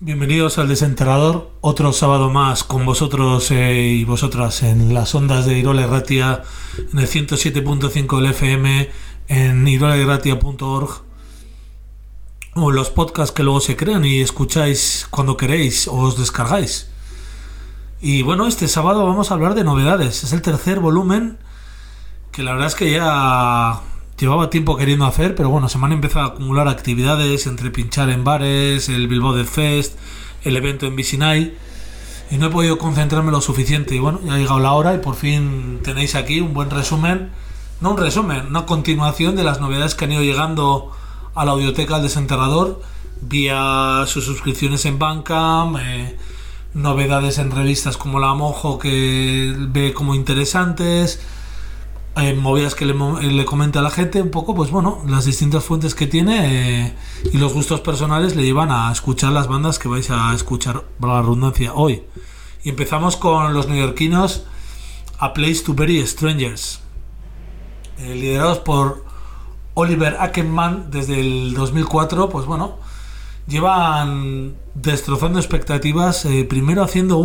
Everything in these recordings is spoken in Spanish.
Bienvenidos al Desenterrador, otro sábado más con vosotros y vosotras en las ondas de Irola Irratia, en el 107.5 del FM, en irolairratia.org, o en los podcasts que luego se crean y escucháis cuando queréis o os descargáis. Y bueno, este sábado vamos a hablar de novedades. Es el tercer volumen, que la verdad es que ya llevaba tiempo queriendo hacer, pero bueno, se me han empezado a acumular actividades entre pinchar en bares, el Bilbao Death Fest, el evento en Vicinay, y no he podido concentrarme lo suficiente. Y bueno, ya ha llegado la hora y por fin tenéis aquí un buen resumen, no un resumen, una continuación de las novedades que han ido llegando a la audioteca del Desenterrador vía sus suscripciones en Bandcamp, novedades en revistas como La Mojo que ve como interesantes, movidas que le comenta a la gente un poco, pues bueno, las distintas fuentes que tiene y los gustos personales le llevan a escuchar las bandas que vais a escuchar, por la redundancia, hoy. Y empezamos con los neoyorquinos A Place to Bury Strangers, liderados por Oliver Ackerman desde el 2004. Pues bueno, llevan destrozando expectativas, primero haciendo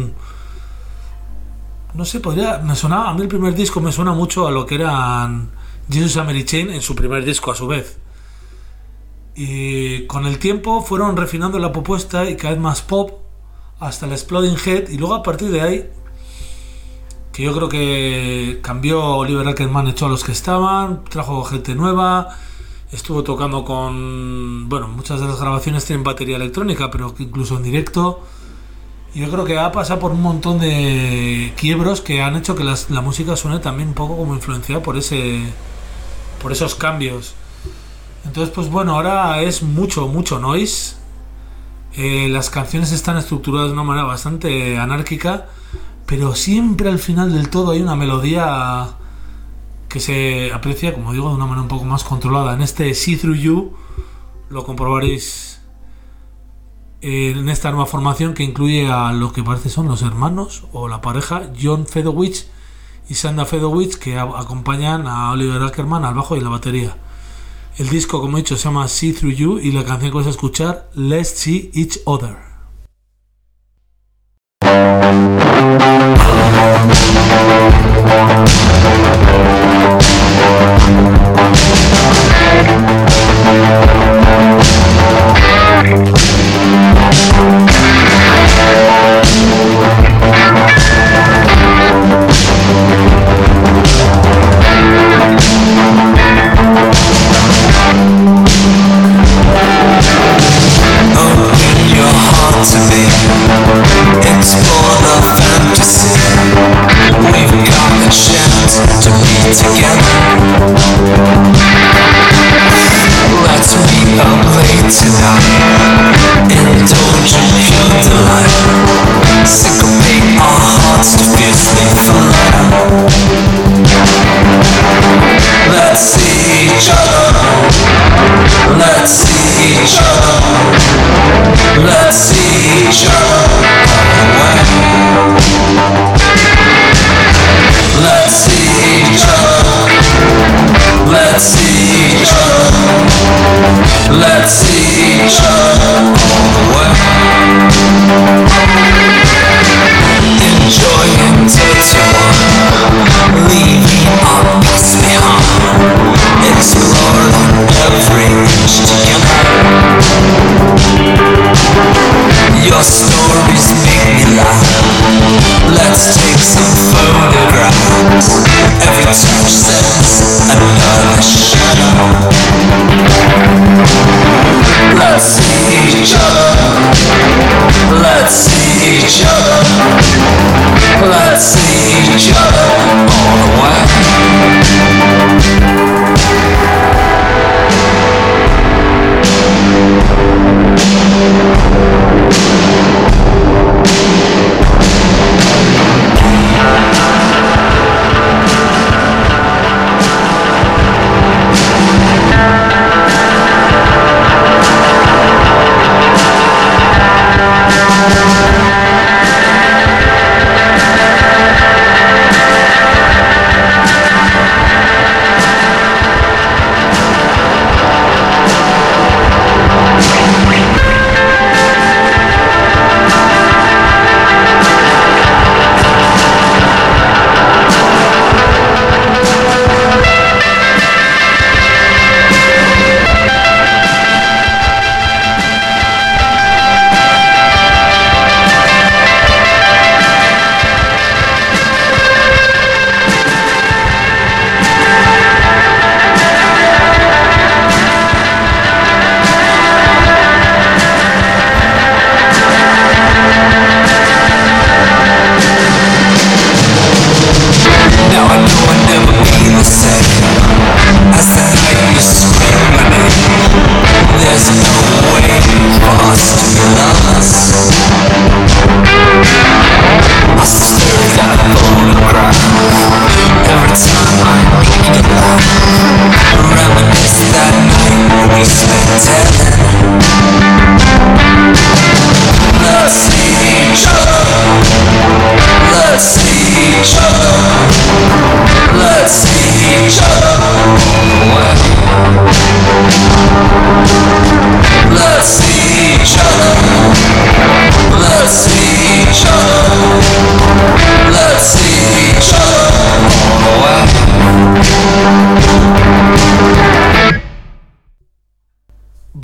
no sé, me sonaba, a mí el primer disco me suena mucho a lo que eran Jesus and Mary Chain en su primer disco a su vez. Y con el tiempo fueron refinando la propuesta y cada vez más pop hasta el Exploding Head, y luego a partir de ahí, que yo creo que cambió, Oliver Ackerman echó a los que estaban, trajo gente nueva, estuvo tocando con, bueno, muchas de las grabaciones tienen batería electrónica, pero incluso en directo. Yo creo que ha pasado por un montón de quiebros que han hecho que la música suene también un poco como influenciada por esos cambios. Entonces, pues bueno, ahora es mucho noise. Las canciones están estructuradas de una manera bastante anárquica, pero siempre al final del todo hay una melodía que se aprecia, como digo, de una manera un poco más controlada. En este See Through You lo comprobaréis en esta nueva formación, que incluye a lo que parece son los hermanos o la pareja John Fedowich y Sandra Fedowich, que acompañan a Oliver Ackerman al bajo y la batería. El disco, como he dicho, se llama See Through You, y la canción que vais a escuchar, Let's See Each Other.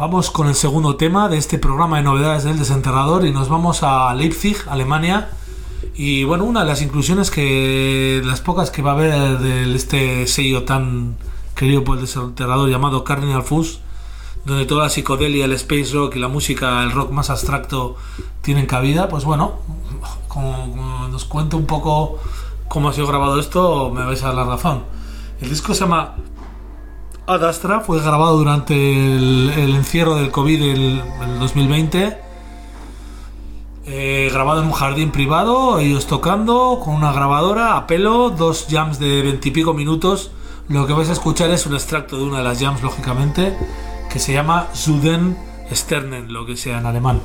Vamos con el segundo tema de este programa de novedades del desenterrador y nos vamos a Leipzig, Alemania. Y bueno, una de las inclusiones las pocas que va a haber de este sello tan querido por el desenterrador llamado Cardinal Fuzz, donde toda la psicodelia, el space rock y la música, el rock más abstracto tienen cabida. Pues bueno, como nos cuento un poco cómo ha sido grabado esto, me vais a dar la razón. El disco se llama Ad Astra, fue grabado durante el encierro del COVID el 2020, grabado en un jardín privado, ellos tocando con una grabadora a pelo, 2 jams de 20 y pico minutos. Lo que vais a escuchar es un extracto de una de las jams, lógicamente, que se llama Zuden Sternen, lo que sea en alemán.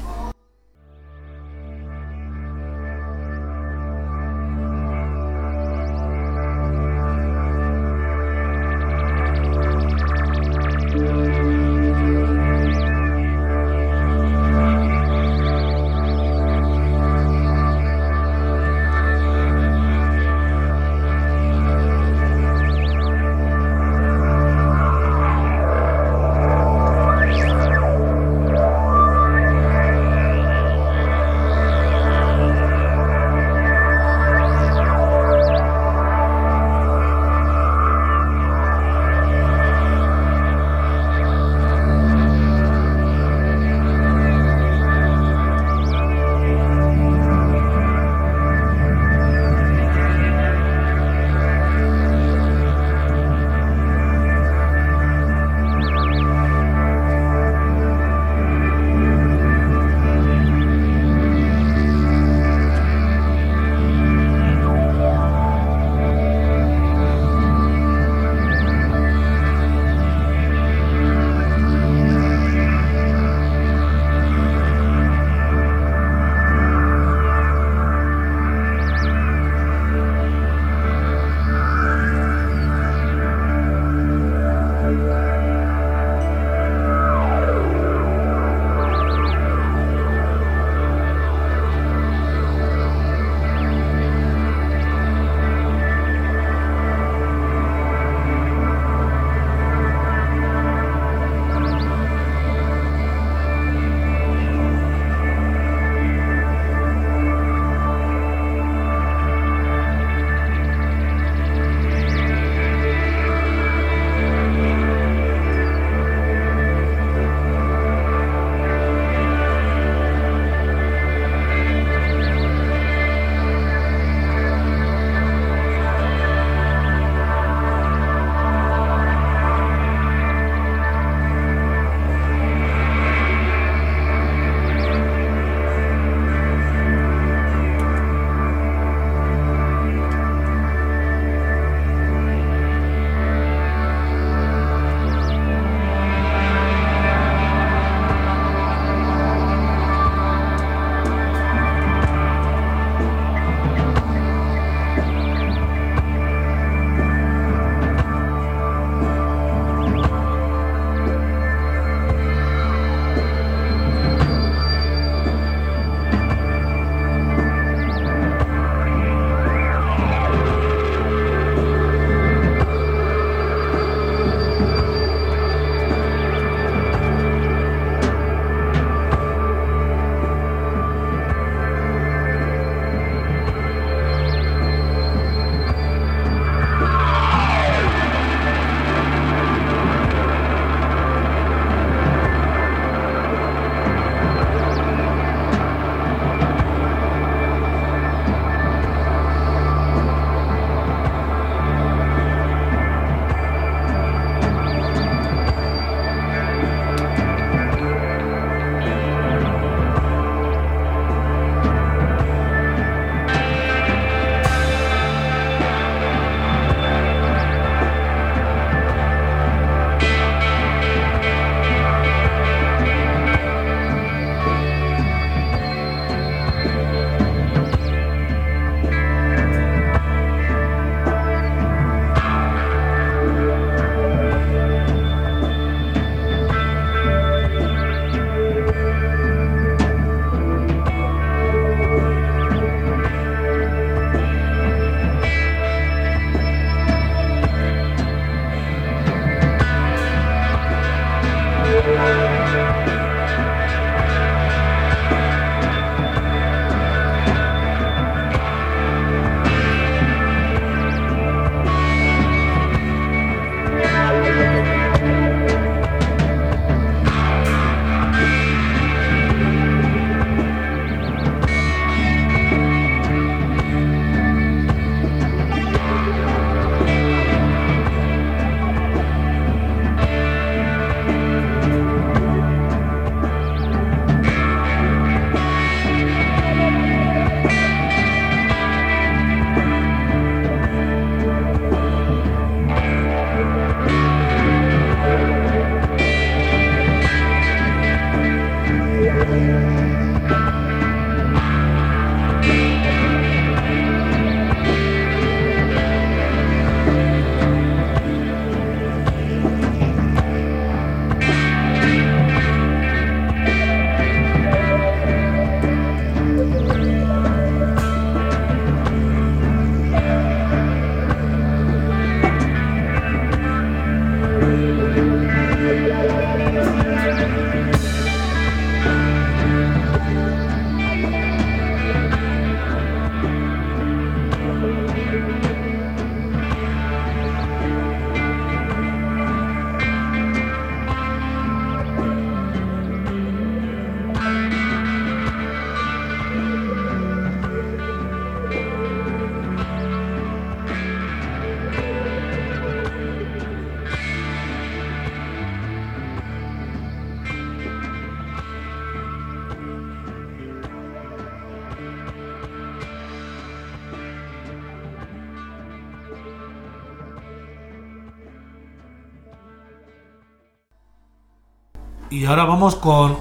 Y ahora vamos con...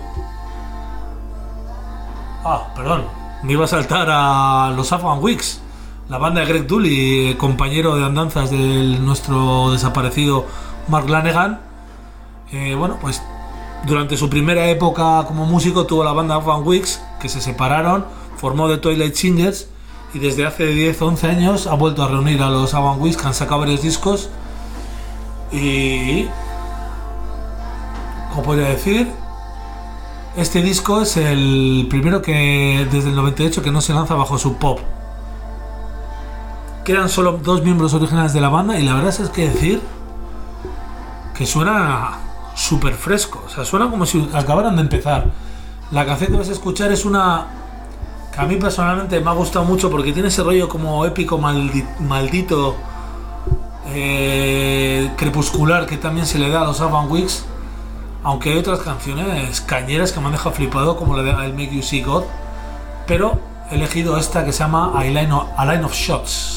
perdón, me iba a saltar a los Afghan Wigs, la banda de Greg Dulli, compañero de andanzas de nuestro desaparecido Mark Lanegan. Bueno, pues durante su primera época como músico tuvo la banda Afghan Wigs, que se separaron, formó The Twilight Singers, y desde hace 10-11 años ha vuelto a reunir a los Afghan Wigs, que han sacado varios discos. Y... ¿cómo podría decir? Este disco es el primero que desde el 98 que no se lanza bajo Sub Pop. Quedan solo 2 miembros originales de la banda y la verdad es que decir que suena súper fresco, o sea, suena como si acabaran de empezar. La canción que vas a escuchar es una que a mí personalmente me ha gustado mucho porque tiene ese rollo como épico maldito, crepuscular, que también se le da a los Afghan Wigs, aunque hay otras canciones cañeras que me han dejado flipado, como la de I'll Make You See God, pero he elegido esta que se llama A Line of Shots.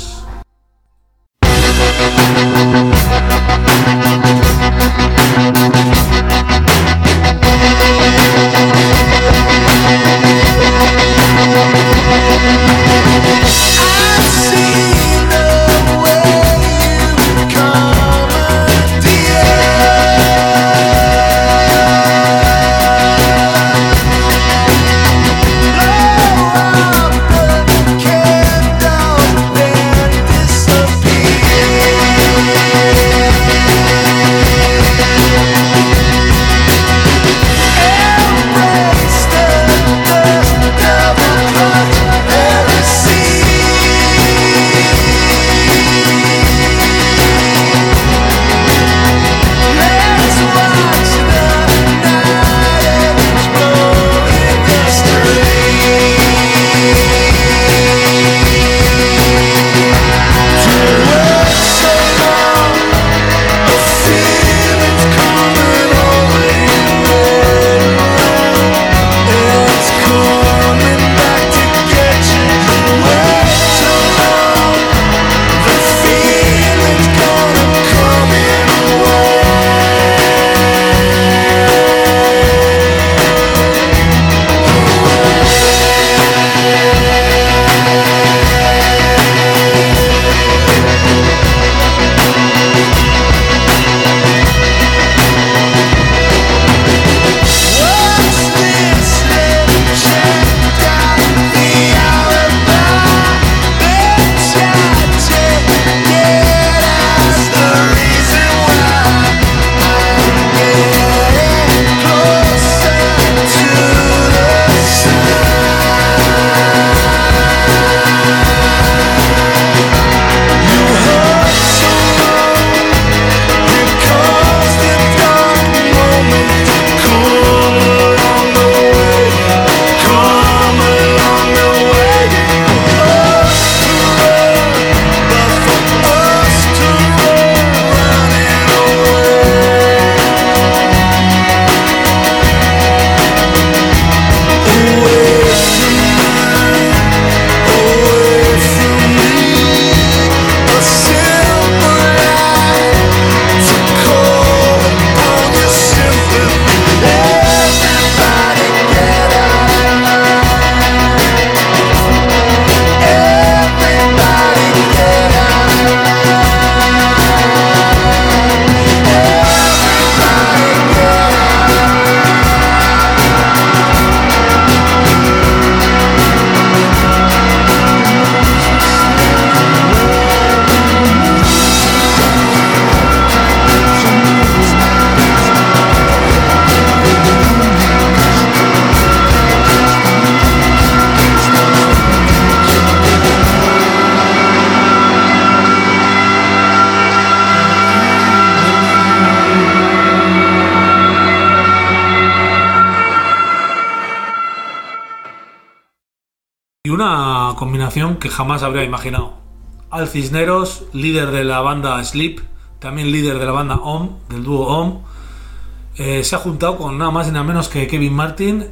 Y una combinación que jamás habría imaginado. Al Cisneros, líder de la banda Sleep, también líder de la banda Om, del dúo Om, se ha juntado con nada más y nada menos que Kevin Martin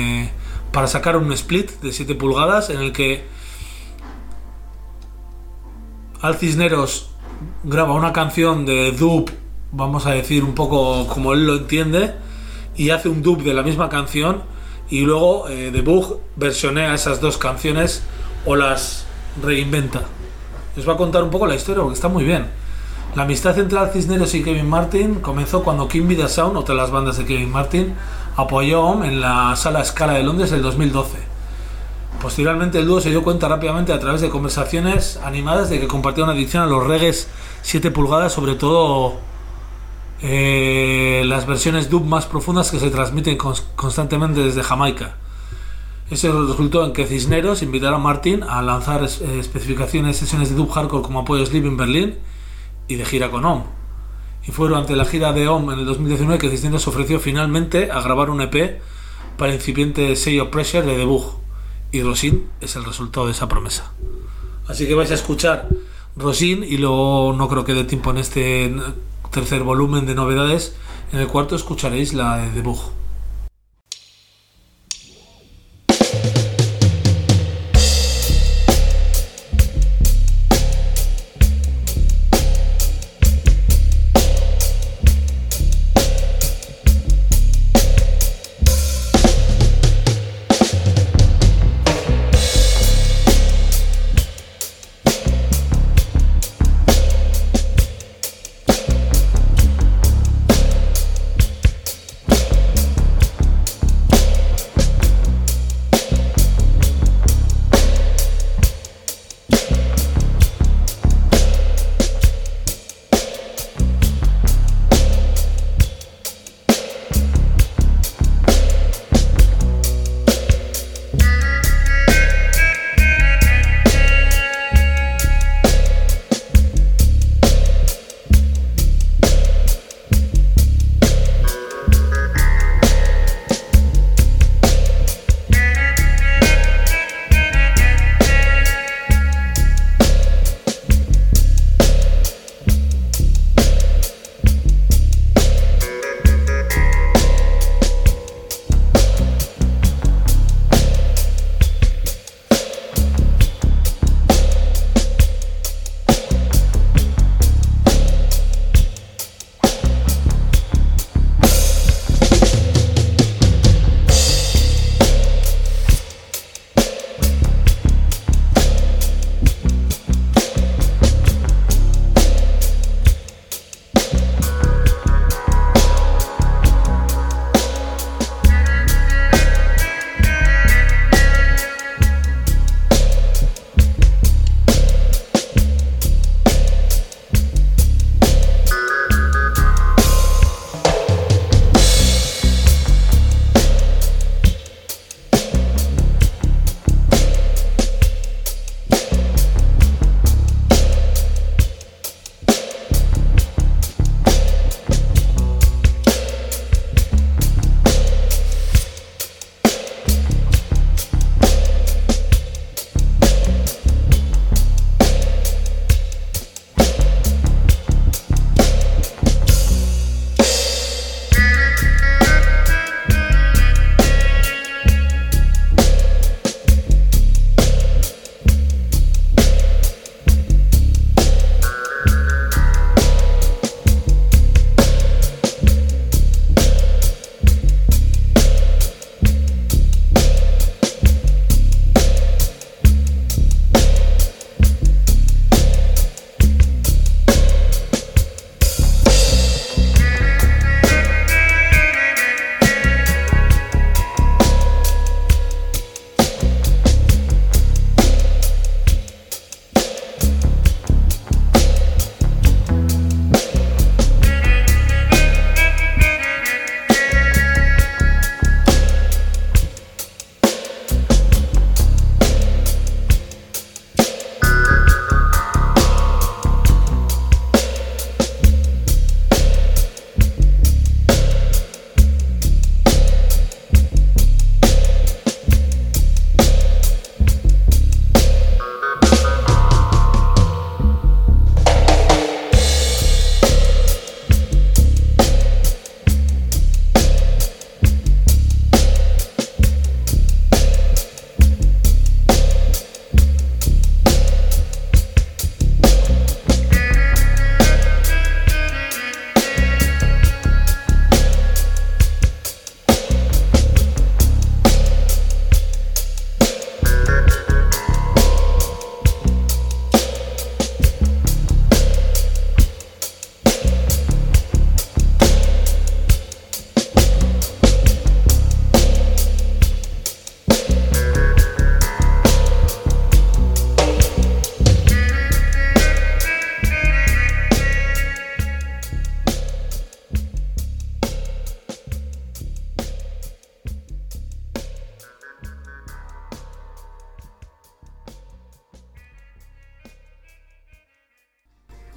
para sacar un split de 7 pulgadas en el que Al Cisneros graba una canción de dub, vamos a decir un poco como él lo entiende, y hace un dub de la misma canción, y luego The Bug versionea esas dos canciones o las reinventa. Les voy a contar un poco la historia porque está muy bien. La amistad entre Cisneros y Kevin Martin comenzó cuando King Vida Sound, otra de las bandas de Kevin Martin, apoyó a Om en la Sala Scala de Londres en el 2012. Posteriormente el dúo se dio cuenta rápidamente a través de conversaciones animadas de que compartía una adicción a los reggaes 7 pulgadas, sobre todo las versiones dub más profundas que se transmiten constantemente desde Jamaica. Eso resultó en que Cisneros invitara a Martin a lanzar especificaciones sesiones de dub hardcore como apoyos live en Berlín y de gira con Om. Y fue durante la gira de Om en el 2019 que Cisneros ofreció finalmente a grabar un EP para el incipiente sello Pressure de The Bug, y Rosin es el resultado de esa promesa. Así que vais a escuchar Rosin y luego no creo que dé tiempo en este tercer volumen de novedades. En el cuarto escucharéis la de The Bug.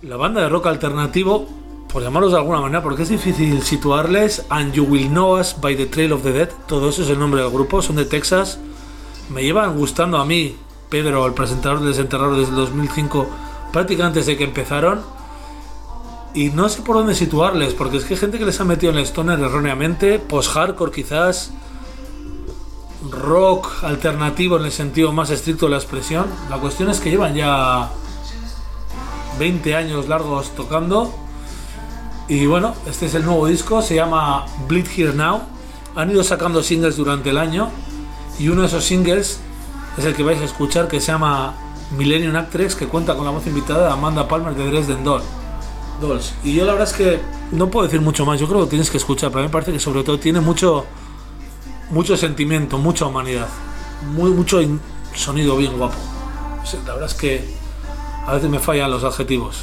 La banda de rock alternativo, por llamarlos de alguna manera, porque es difícil situarles. And You Will Know Us by the Trail of the Dead, todo eso es el nombre del grupo, son de Texas. Me llevan gustando a mí, Pedro, el presentador de Desenterrador, desde el 2005, prácticamente desde que empezaron. Y no sé por dónde situarles, porque es que hay gente que les ha metido en el stoner erróneamente, post-hardcore quizás, rock alternativo en el sentido más estricto de la expresión. La cuestión es que llevan ya 20 años largos tocando. Y bueno, este es el nuevo disco, se llama Bleed Here Now. Han ido sacando singles durante el año y uno de esos singles es el que vais a escuchar, que se llama Millennium Actress, que cuenta con la voz invitada de Amanda Palmer de Dresden Dolls. Y yo la verdad es que no puedo decir mucho más, yo creo que tienes que escuchar, pero a mí me parece que sobre todo tiene mucho sentimiento, mucha humanidad, mucho sonido bien guapo. La verdad es que a veces me fallan los adjetivos.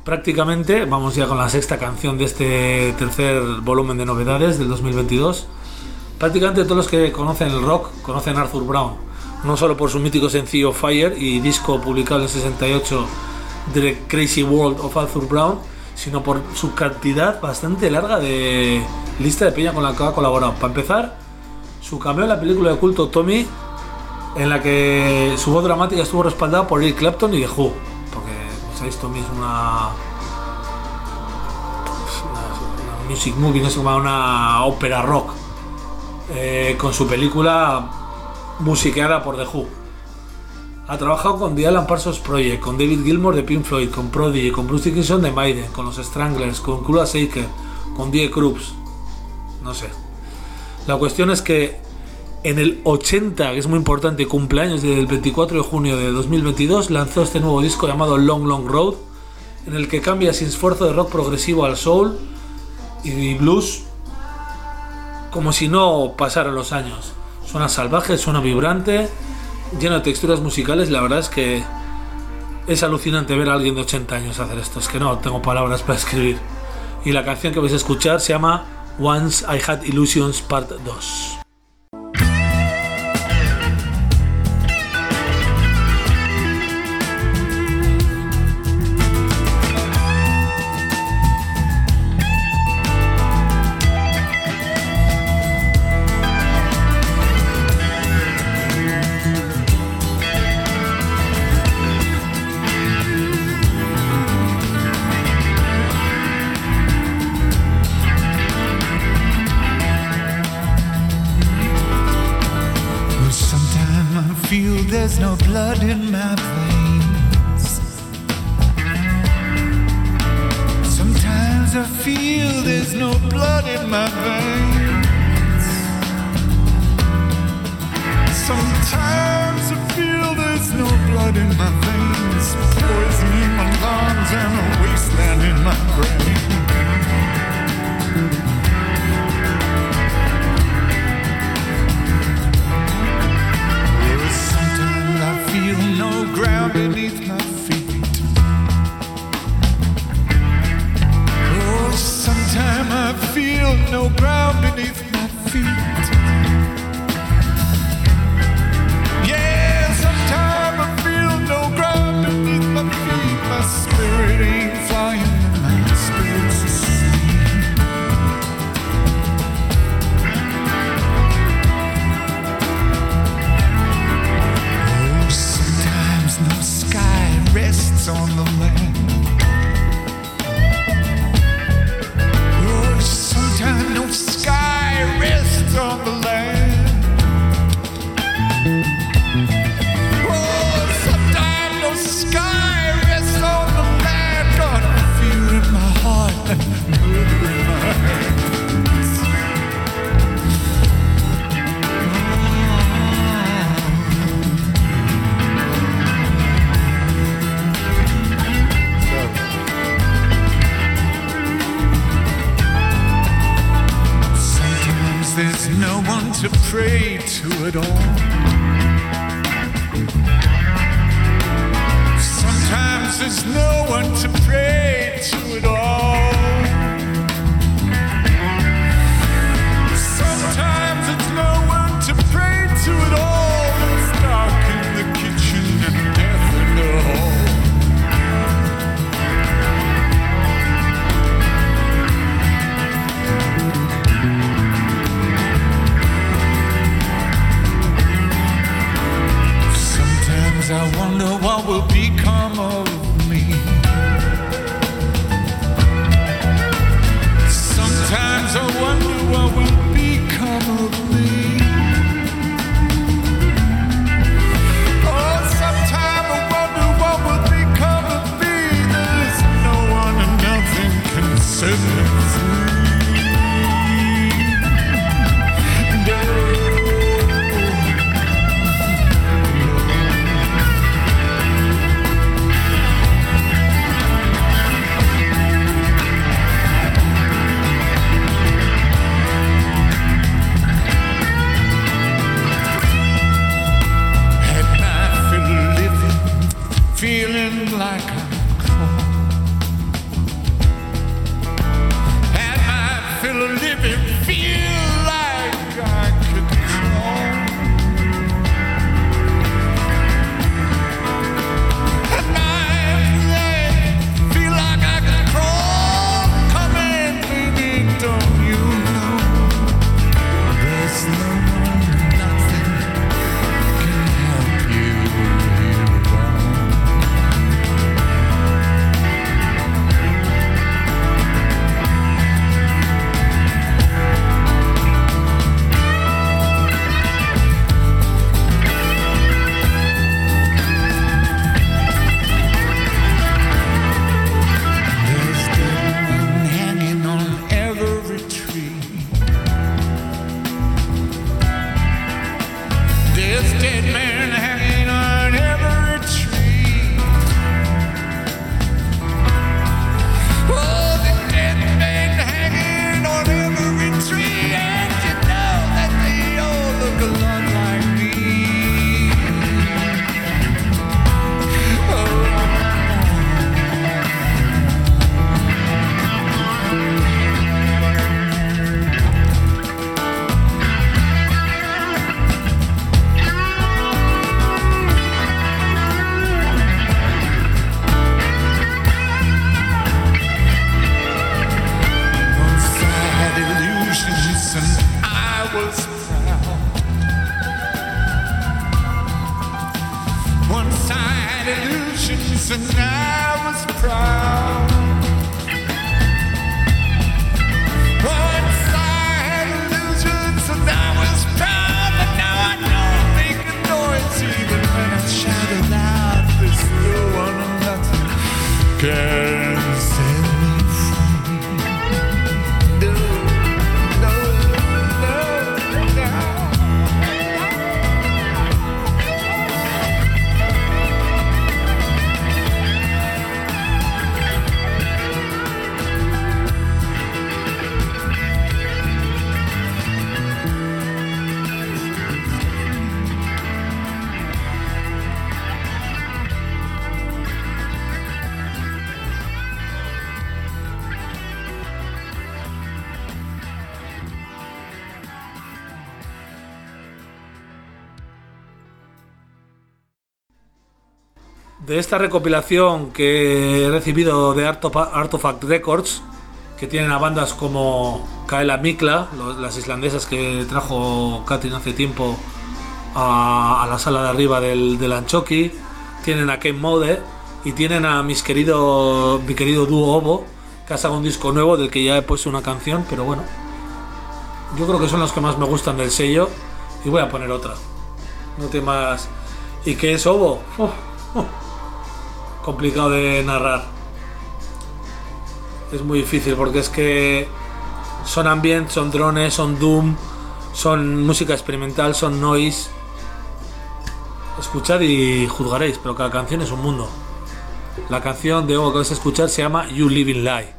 Prácticamente, vamos ya con la sexta canción de este tercer volumen de novedades del 2022. Prácticamente todos los que conocen el rock conocen a Arthur Brown, no solo por su mítico sencillo Fire y disco publicado en el 68 The Crazy World of Arthur Brown, sino por su cantidad bastante larga de lista de peña con la que ha colaborado. Para empezar, su cameo en la película de culto Tommy, en la que su voz dramática estuvo respaldada por Eric Clapton y The Who, porque como sabéis, Tommy es una music movie, no sé cómo, una ópera rock, con su película musiqueada por The Who. Ha trabajado con The Alan Parsons Project, con David Gilmour de Pink Floyd, con Prodigy, con Bruce Dickinson de Maiden, con los Stranglers, con Kula Shaker, con Die Krupps. No sé. La cuestión es que en el 80, que es muy importante, cumpleaños del 24 de junio de 2022, lanzó este nuevo disco llamado Long Long Road, en el que cambia sin esfuerzo de rock progresivo al soul y blues, como si no pasaran los años. Suena salvaje, suena vibrante, lleno de texturas musicales. La verdad es que es alucinante ver a alguien de 80 años hacer esto. Es que no tengo palabras para escribir. Y la canción que vais a escuchar se llama Once I Had Illusions Part 2. There's no blood in my veins. Sometimes I feel there's no blood in my veins. Sometimes I feel there's no blood in my veins. Poison in my lungs and a wasteland in my brain. No ground beneath my feet. Oh, sometimes I feel no ground beneath my feet. Yeah, sometimes I feel no ground beneath my feet. My spirit ain't flying, my spirit's asleep. Oh, sometimes no sky rests on the land. Oh, sometimes no sky rests on the land. Oh, sometimes no sky rests on the land. Got fear in my heart and murder in my hands. There's no one to pray to at all. Sometimes there's no one to pray to at all. Sometimes there's no one to pray to at all. It's dark in the kitchen and death in the hall. I wonder what will become of me. can set me free. No, no, no, no. De esta recopilación que he recibido de Artifact Records, que tienen a bandas como Kaela Mikla, las islandesas que trajo Katrin hace tiempo a la sala de arriba del Anchoqui, tienen a Ken Mode y tienen a mi querido dúo Ovo, que ha sacado un disco nuevo del que ya he puesto una canción, pero bueno, yo creo que son los que más me gustan del sello y voy a poner otra. No te más. ¿Y qué es Ovo? Complicado de narrar, es muy difícil porque es que son ambient, son drones, son doom, son música experimental, son noise. Escuchad y juzgaréis, pero cada canción es un mundo. La canción de Ovo que vais a escuchar se llama You Living Lie.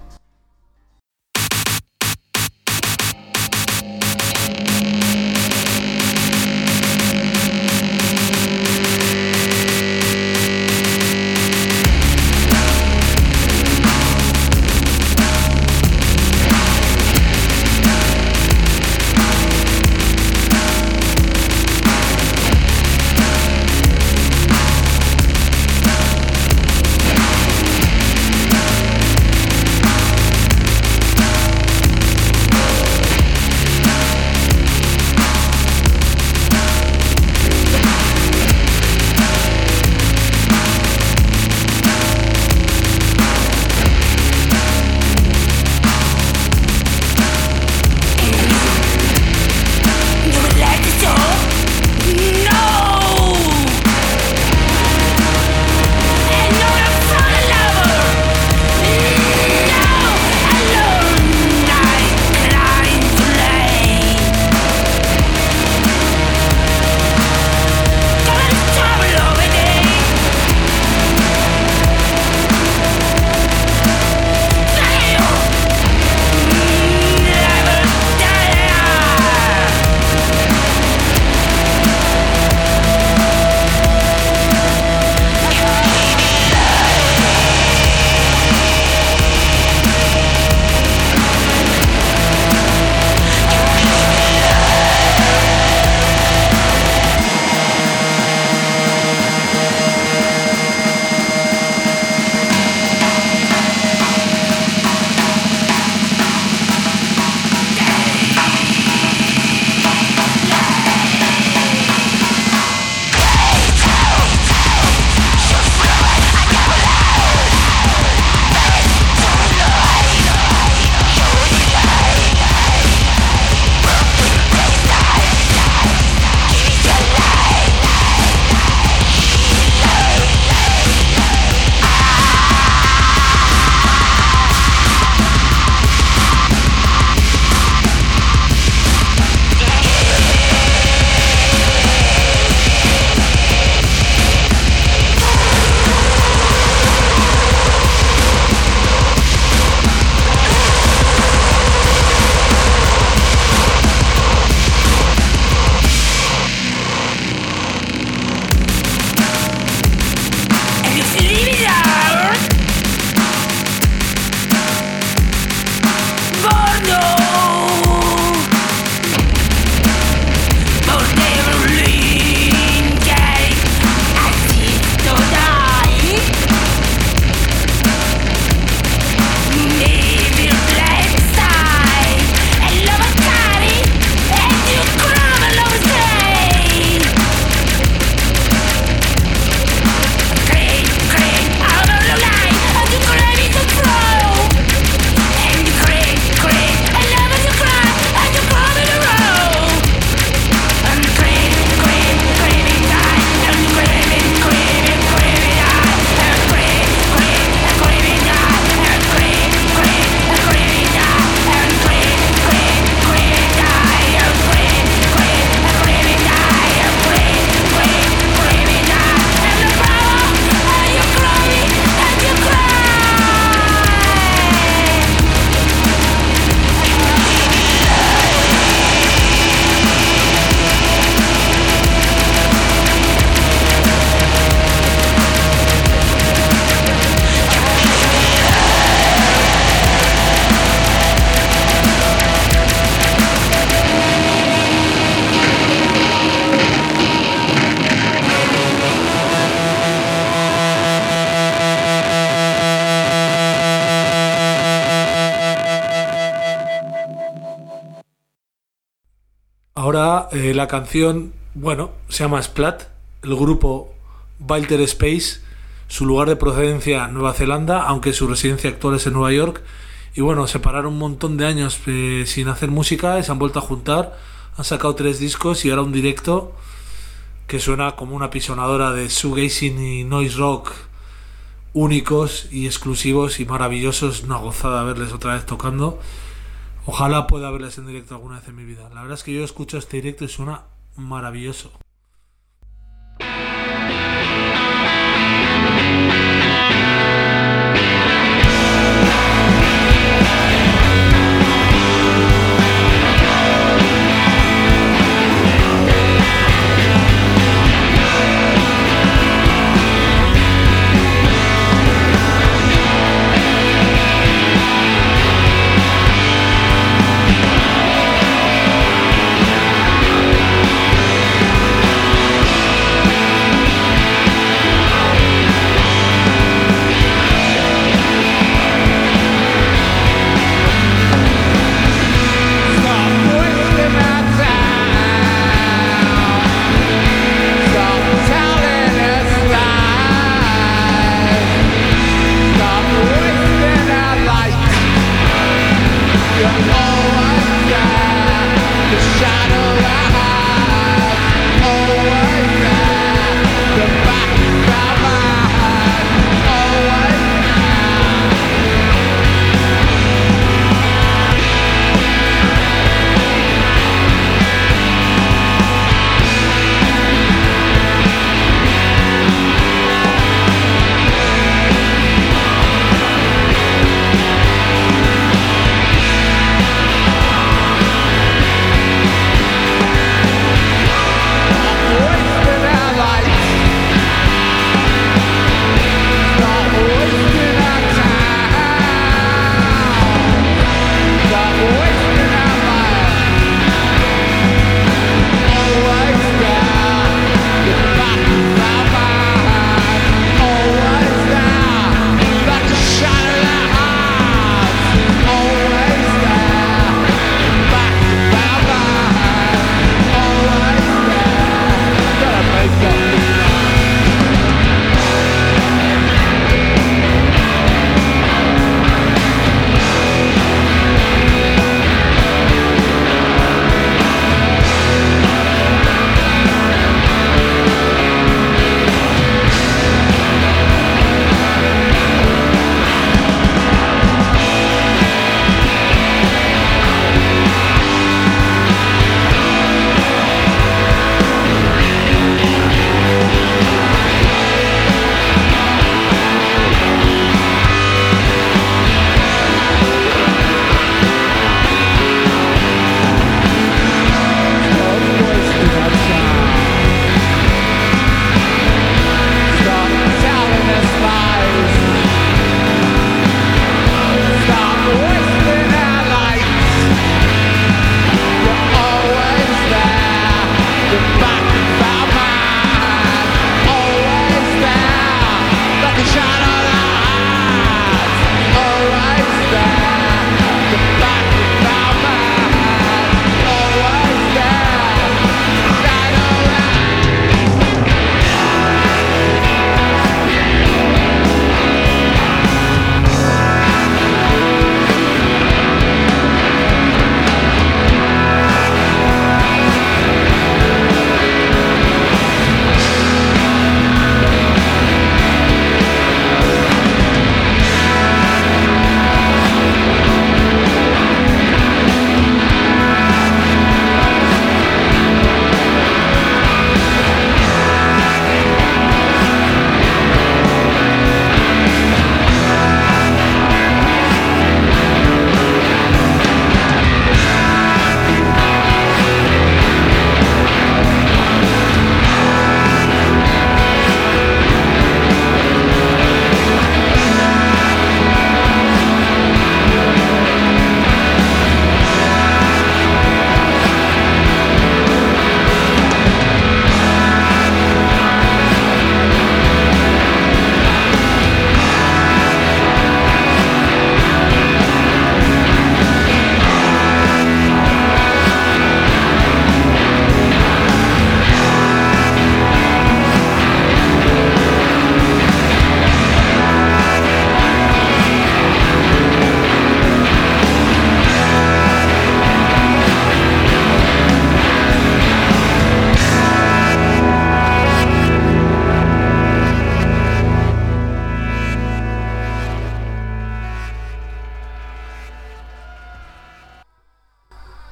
Ahora la canción, bueno, se llama Splat, el grupo Walter Space, su lugar de procedencia Nueva Zelanda, aunque su residencia actual es en Nueva York. Y bueno, se pararon un montón de años sin hacer música y se han vuelto a juntar, han sacado 3 discos y ahora un directo que suena como una pisonadora de shoegazing y noise rock únicos y exclusivos y maravillosos. Una gozada verles otra vez tocando. Ojalá pueda verles en directo alguna vez en mi vida. La verdad es que yo escucho este directo y suena maravilloso.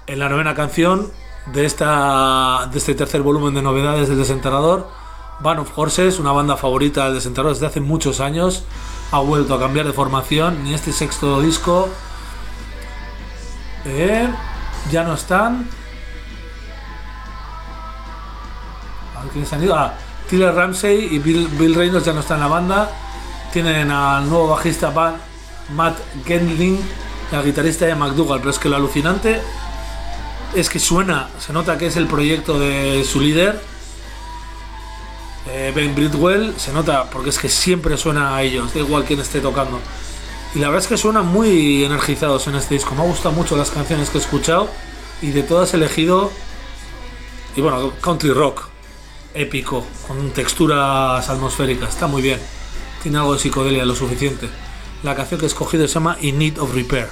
en la 9ª canción de este tercer volumen de novedades del Desenterrador. Band of Horses, una banda favorita del Desenterrador desde hace muchos años, ha vuelto a cambiar de formación. En este 6º disco ya no están. A ver quiénes han ido. Tyler Ramsey y Bill Reynolds ya no están en la banda. Tienen al nuevo bajista Matt Gendling y al guitarrista Ian McDougall. Pero es que lo alucinante es que se nota que es el proyecto de su líder, Ben Bridwell. Se nota porque es que siempre suena a ellos, da igual quién esté tocando. Y la verdad es que suenan muy energizados en este disco. Me han gustado mucho las canciones que he escuchado y de todas he elegido, y bueno, country rock épico, con texturas atmosféricas. Está muy bien, tiene algo de psicodelia lo suficiente. La canción que he escogido se llama In Need of Repair.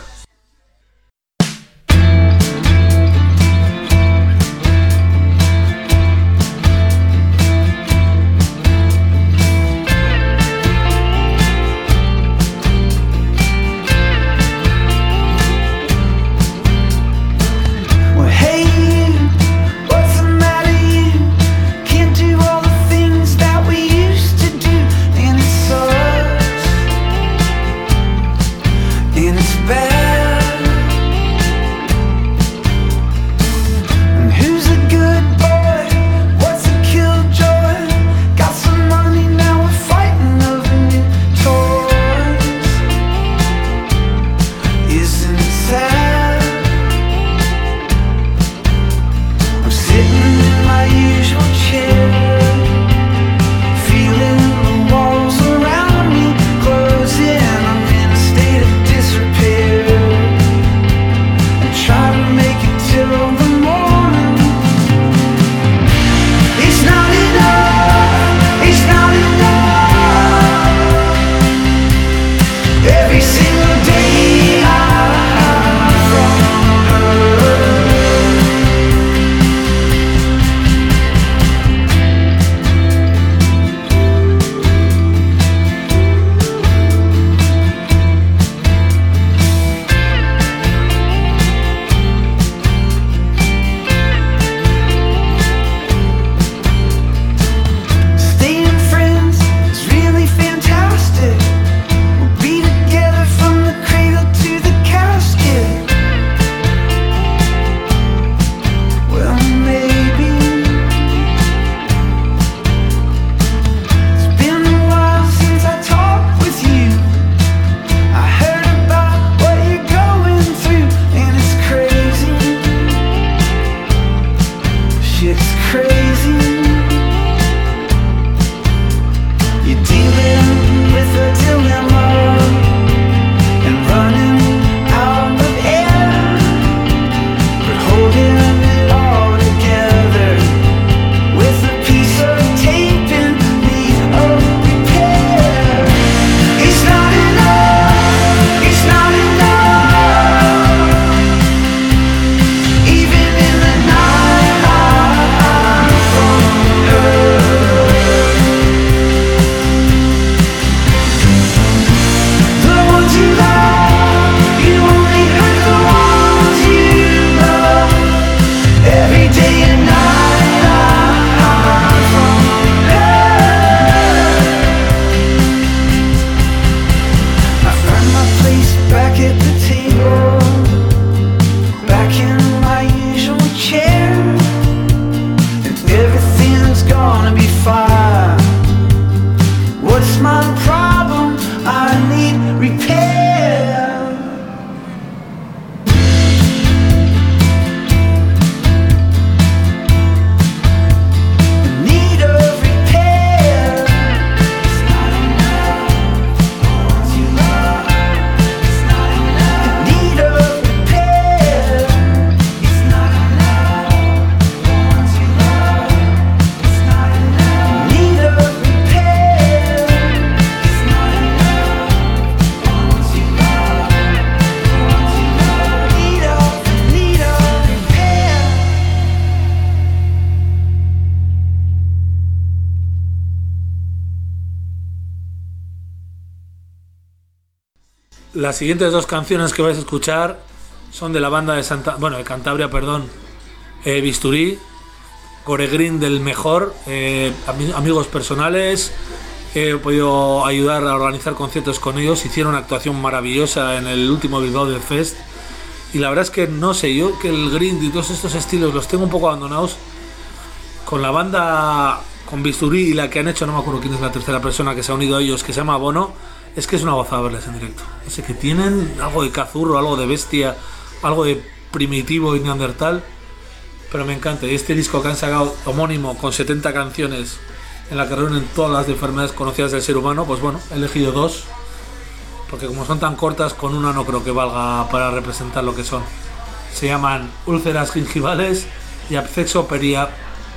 Las siguientes dos canciones que vais a escuchar son de la banda de de Cantabria, perdón, Bisturí, Gore Green del mejor, amigos personales. He podido ayudar a organizar conciertos con ellos. Hicieron una actuación maravillosa en el último Bilbao del Fest. Y la verdad es que no sé, yo que el grind y todos estos estilos los tengo un poco abandonados. Con la banda, con Bisturí y la que han hecho, no me acuerdo quién es la tercera persona que se ha unido a ellos, que se llama Bono, es que es una gozada verles en directo. Sé que tienen algo de cazurro, algo de bestia, algo de primitivo y neandertal, pero me encanta. Y este disco que han sacado homónimo con 70 canciones en la que reúnen todas las enfermedades conocidas del ser humano, pues bueno, he elegido 2, porque como son tan cortas, con una no creo que valga para representar lo que son. Se llaman úlceras gingivales y absceso periapical.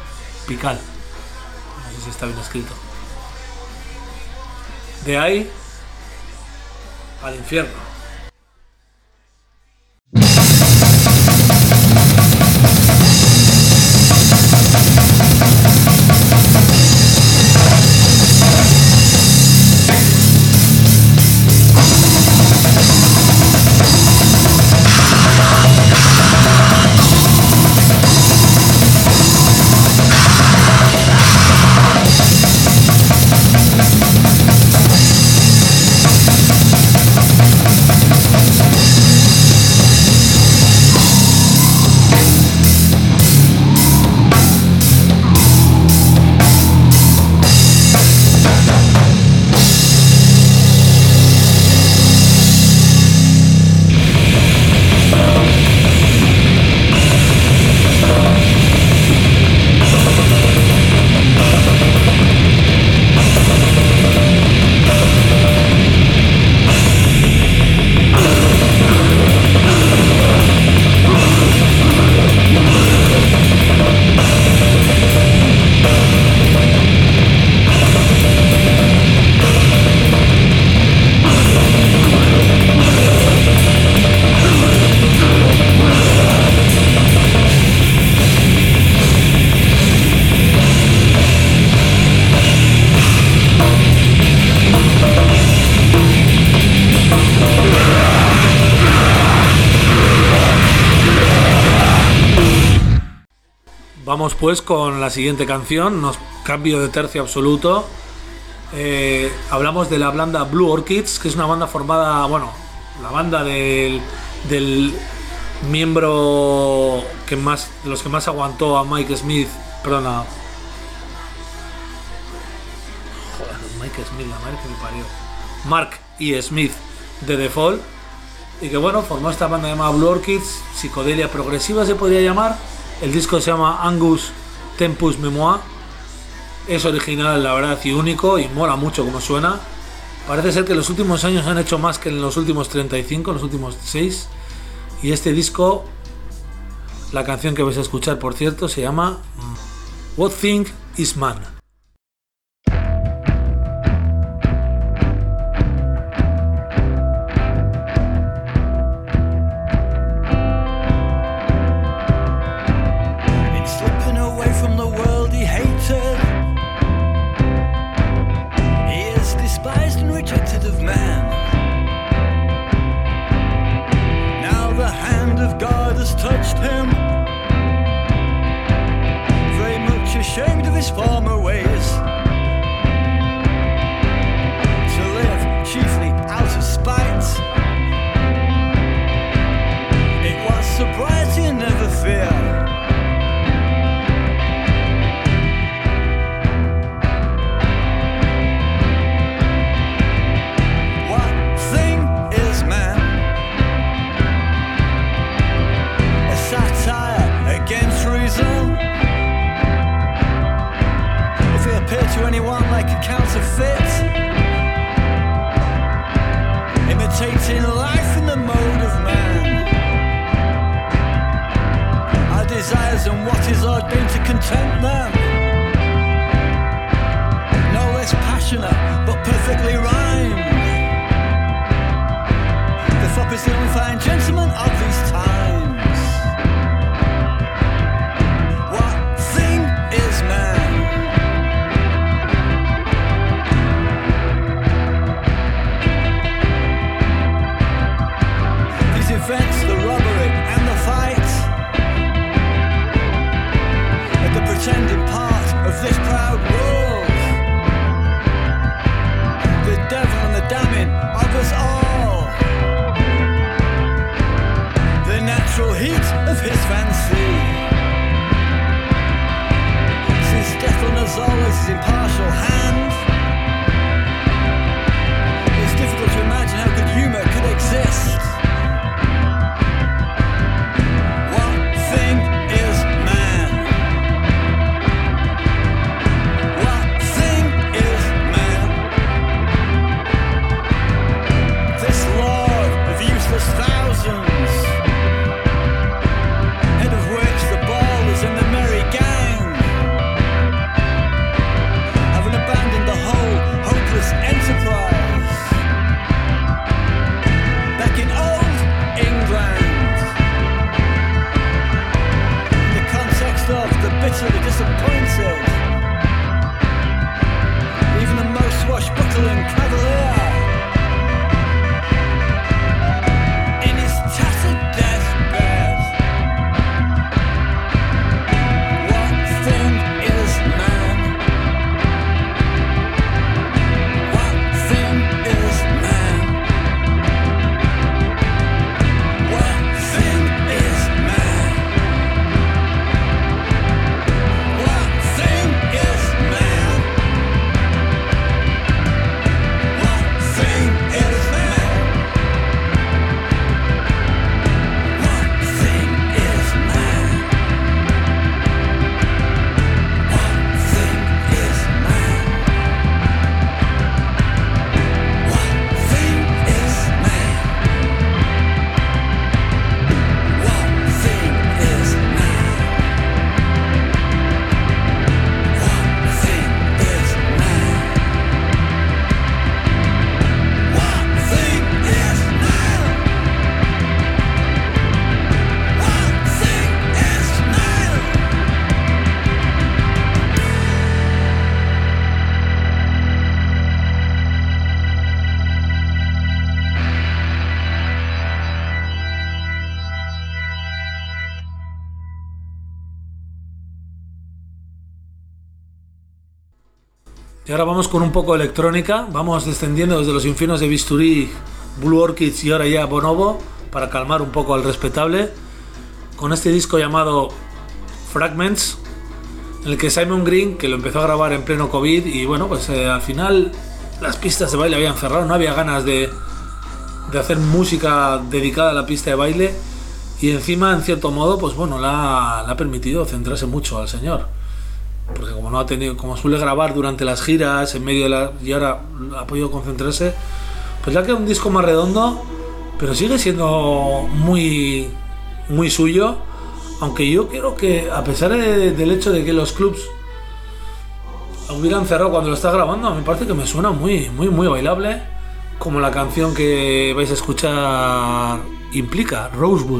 No sé si está bien escrito. De ahí al infierno. Vamos pues con la siguiente canción, nos cambio de tercio absoluto. Hablamos de la banda Blue Orchids, que es una banda formada, bueno, la banda del miembro que más, de los que más aguantó a Mike Smith, perdona. Joder, Mike Smith, la madre que me parió. Mark E. Smith de The Fall. Y que bueno, formó esta banda llamada Blue Orchids, psicodelia progresiva se podría llamar. El disco se llama Angus Tempus Memoir. Es original, la verdad, y único, y mola mucho como suena. Parece ser que en los últimos años han hecho más que en los últimos 35, en los últimos 6. Y este disco, la canción que vais a escuchar, por cierto, se llama What Thing Is Man. Former ways to live chiefly out of spite. It was sobriety and never fear. What thing is man? A satire against reason. Appear to anyone like a counterfeit, imitating life in the mode of man. Our desires and what is ordained to content them, no less passionate but perfectly rhymed. The fop is the only fine gentleman of these times. What thing is man? Events, the robbery, natural heat of his fancy. Since death on Azala's impartial hand, it's difficult to imagine how good humour could exist. What thing is man? What thing is man? This lord of useless thousands, head of which the ball is in the merry gang, having abandoned the whole hopeless enterprise. Back in old England, in the context of the bitterly disappointed, even the most swashbuckling cavalier, in his tattered deathbed, what thing is man? What thing is man? What thing is man? What thing is man? What thing is man? What thing is man? What thing is man? What thing is man? What thing is man? What thing is man? What thing is man? What thing is man? Y ahora vamos con un poco de electrónica. Vamos descendiendo desde los infiernos de Bisturí, Blue Orchids y ahora ya Bonobo, para calmar un poco al respetable, con este disco llamado Fragments, en el que Simon Green, que lo empezó a grabar en pleno COVID, y bueno, pues al final las pistas de baile habían cerrado, no había ganas de hacer música dedicada a la pista de baile, y encima, en cierto modo, pues bueno, le ha permitido centrarse mucho al señor, porque como no ha tenido, como suele grabar durante las giras, en medio de y ahora ha podido concentrarse, pues ya queda un disco más redondo, pero sigue siendo muy, muy suyo. Aunque yo creo que, a pesar del hecho de que los clubs hubieran cerrado cuando lo está grabando, me parece que me suena muy, muy, muy bailable, como la canción que vais a escuchar implica, Rosewood.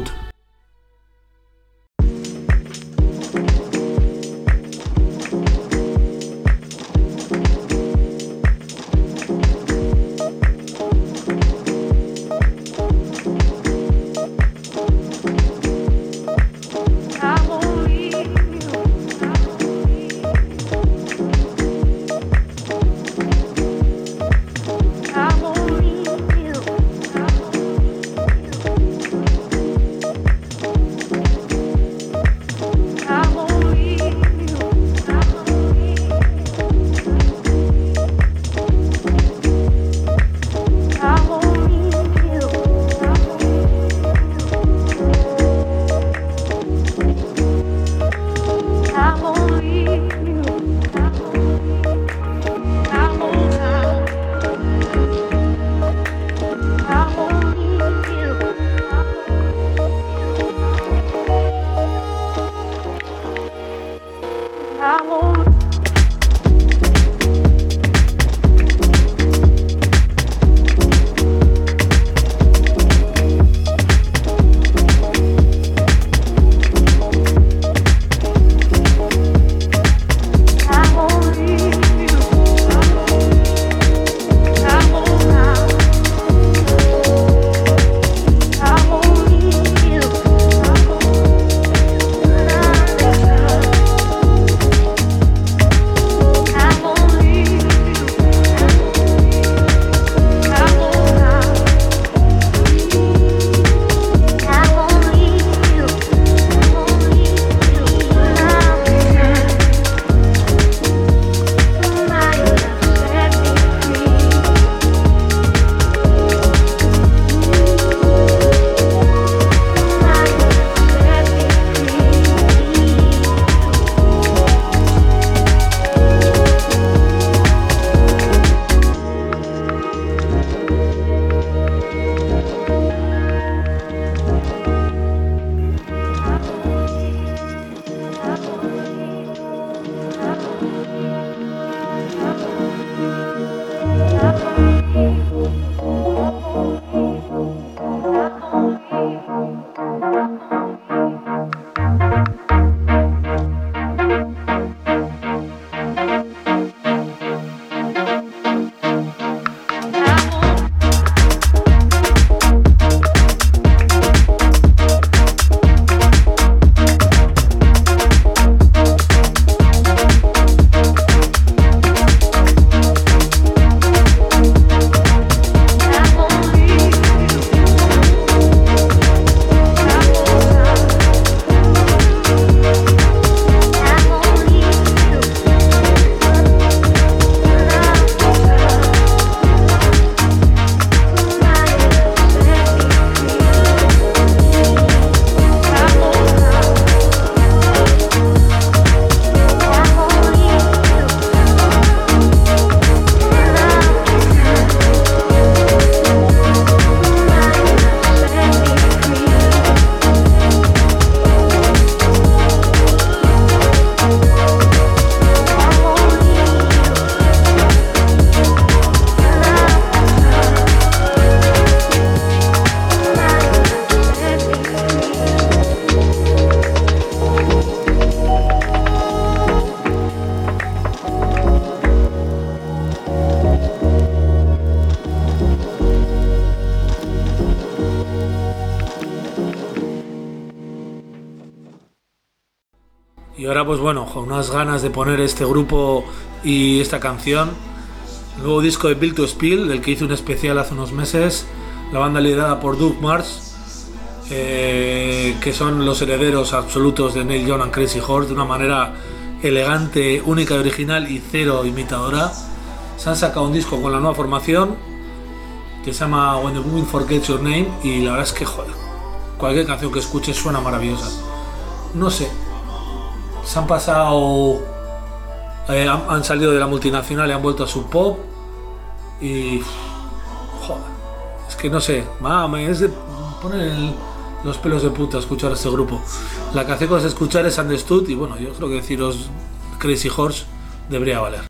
Y ahora pues bueno, con unas ganas de poner este grupo y esta canción. El nuevo disco de Built to Spill, del que hice un especial hace unos meses. La banda liderada por Doug Mars, que son los herederos absolutos de Neil Young and Crazy Horse, de una manera elegante, única y original y cero imitadora. Se han sacado un disco con la nueva formación que se llama When the Woman Forgets Your Name, y la verdad es que joder, cualquier canción que escuches suena maravillosa. No sé, se han pasado, han salido de la multinacional y han vuelto a su pop y joder, es que no sé, es de poner los pelos de punta escuchar a este grupo. La canción que vas a escuchar es Understood y bueno, yo creo que deciros Crazy Horse debería valer.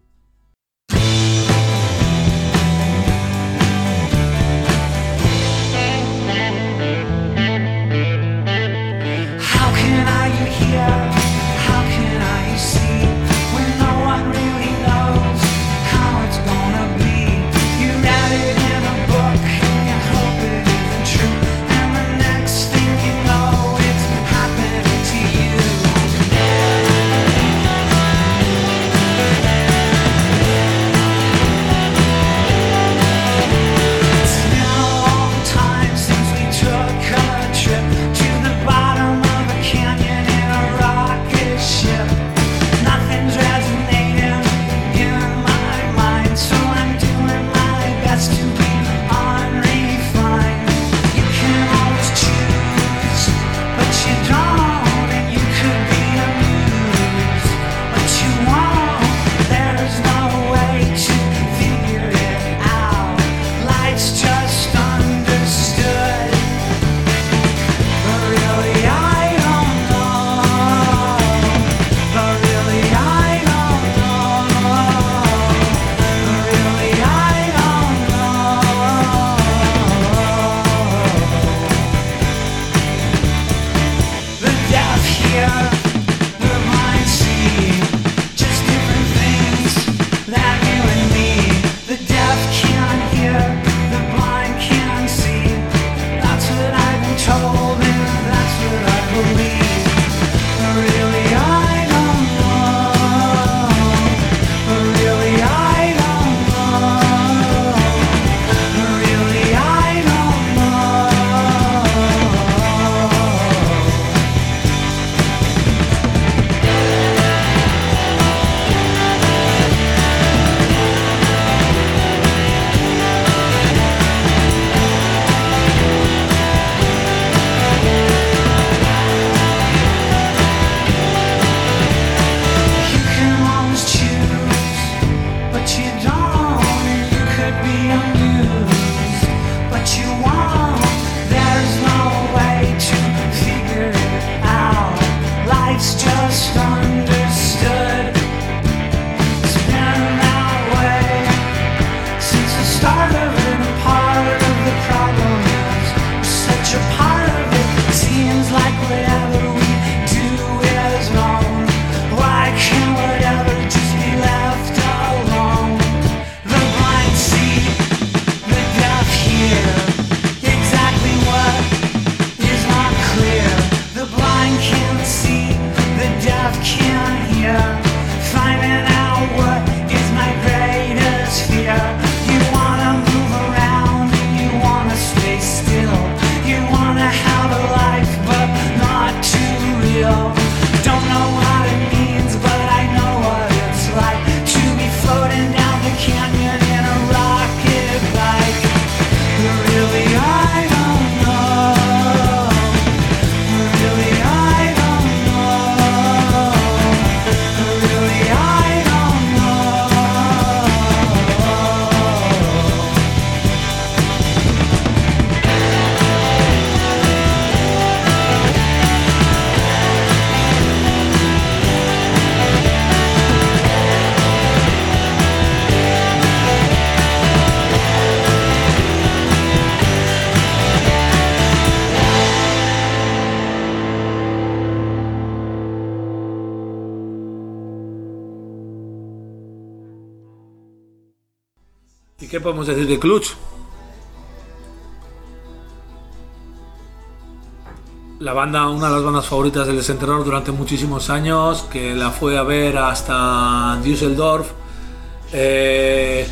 ¿Y qué podemos decir de Clutch? la banda, una de las bandas favoritas del Desenterrador durante muchísimos años, que la fue a ver hasta Düsseldorf, que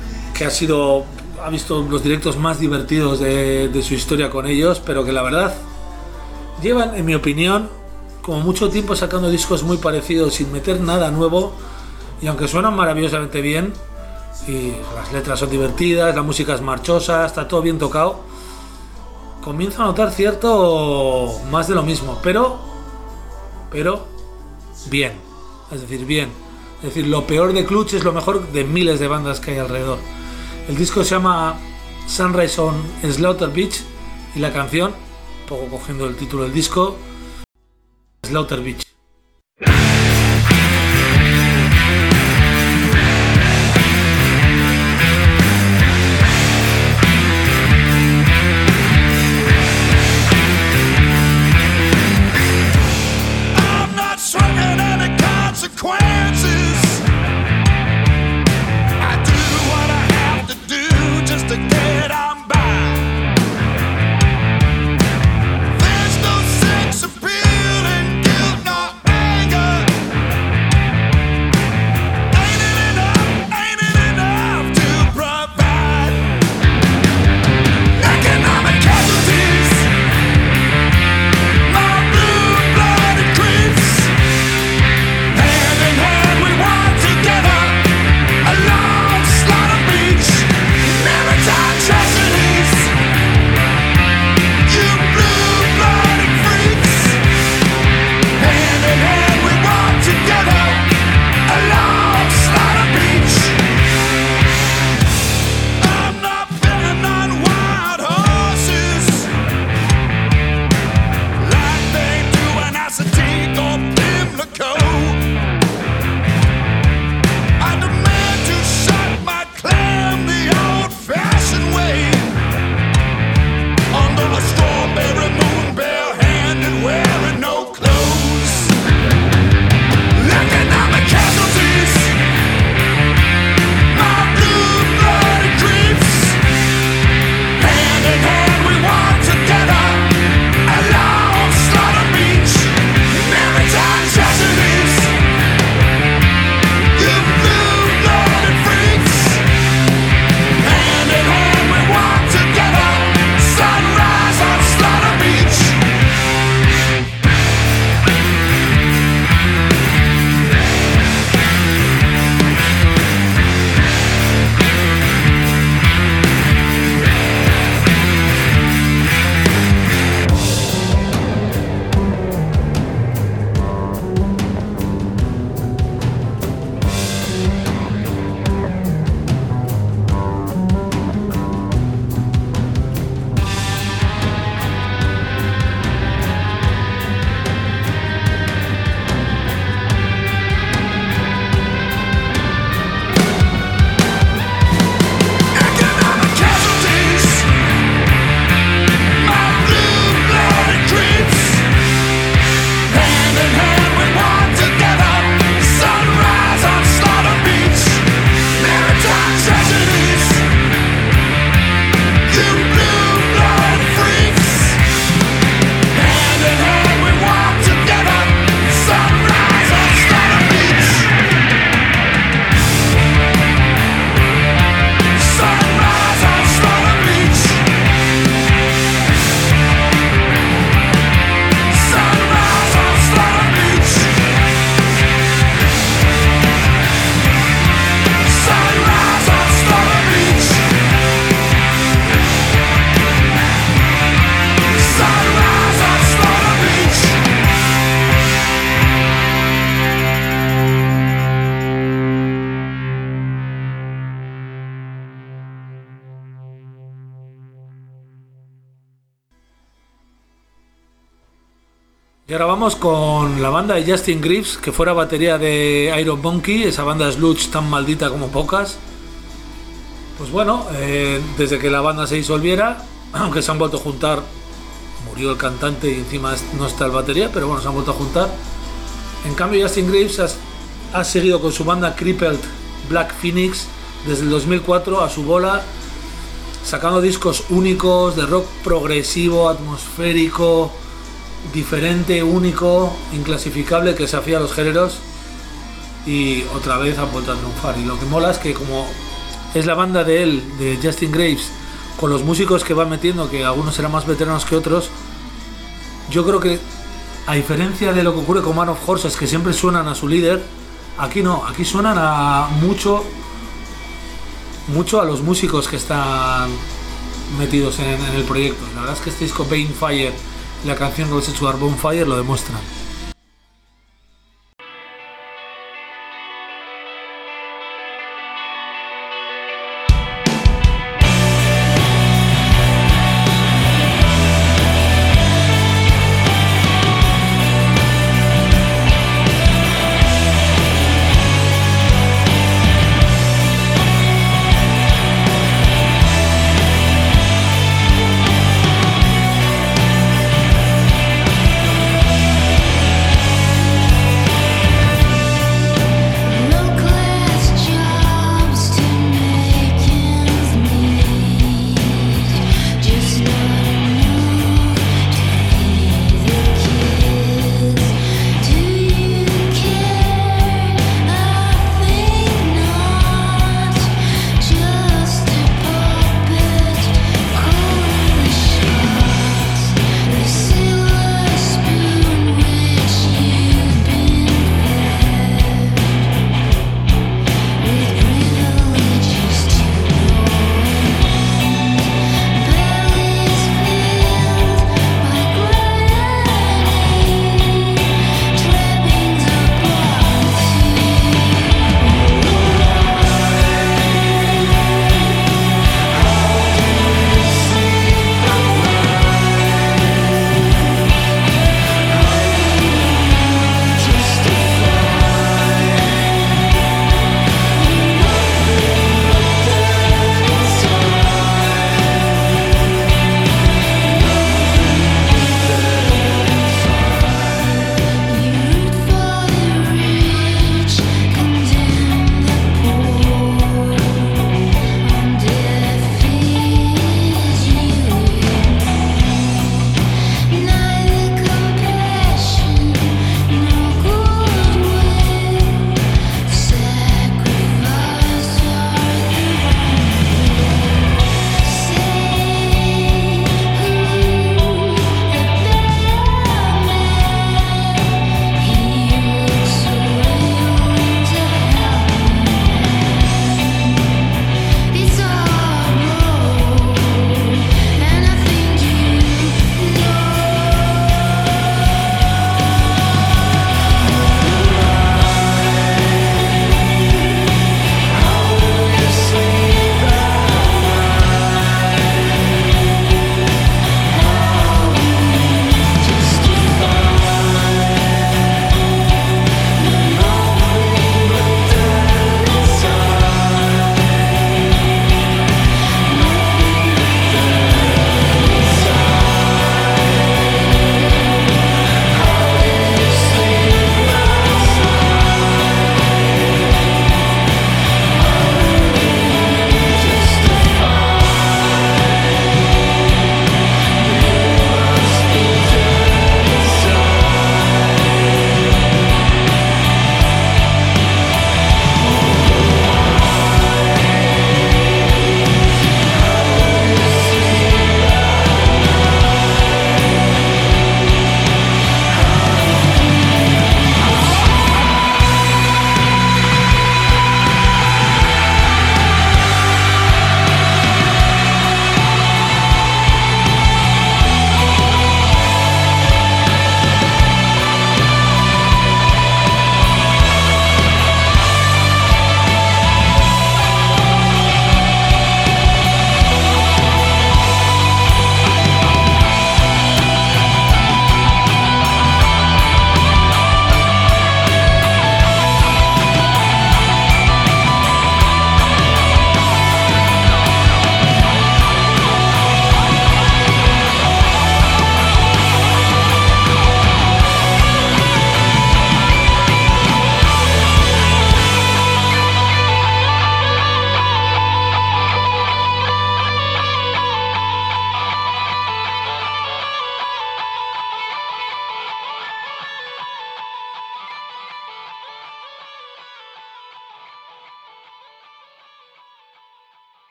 ha visto los directos más divertidos de su historia con ellos, pero que la verdad llevan, en mi opinión, como mucho tiempo sacando discos muy parecidos sin meter nada nuevo, y aunque suenan maravillosamente bien y las letras son divertidas, la música es marchosa, está todo bien tocado, comienzo a notar cierto más de lo mismo, pero bien, es decir, bien. Es decir, lo peor de Clutch es lo mejor de miles de bandas que hay alrededor. El disco se llama Sunrise on Slaughter Beach y la canción, un poco cogiendo el título del disco, Slaughter Beach. Y ahora vamos con la banda de Justin Greaves, que fuera batería de Iron Monkey, esa banda sludge tan maldita como pocas. Pues bueno, desde que la banda se disolviera, aunque se han vuelto a juntar, murió el cantante y encima no está el batería, pero bueno, se han vuelto a juntar. En cambio, Justin Greaves ha seguido con su banda Crippled Black Phoenix desde el 2004 a su bola, sacando discos únicos de rock progresivo, atmosférico, diferente, único, inclasificable que desafía a los géneros y otra vez ha vuelto a triunfar. Y lo que mola es que como es la banda de él, de Justin Graves, con los músicos que va metiendo, que algunos serán más veteranos que otros, yo creo que a diferencia de lo que ocurre con Man of Horses, que siempre suenan a su líder, aquí no, aquí suenan a mucho a los músicos que están metidos en el proyecto. La verdad es que este disco Bane Fire y la canción Roses to Our Bonfire lo demuestran.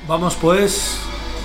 Vamos pues.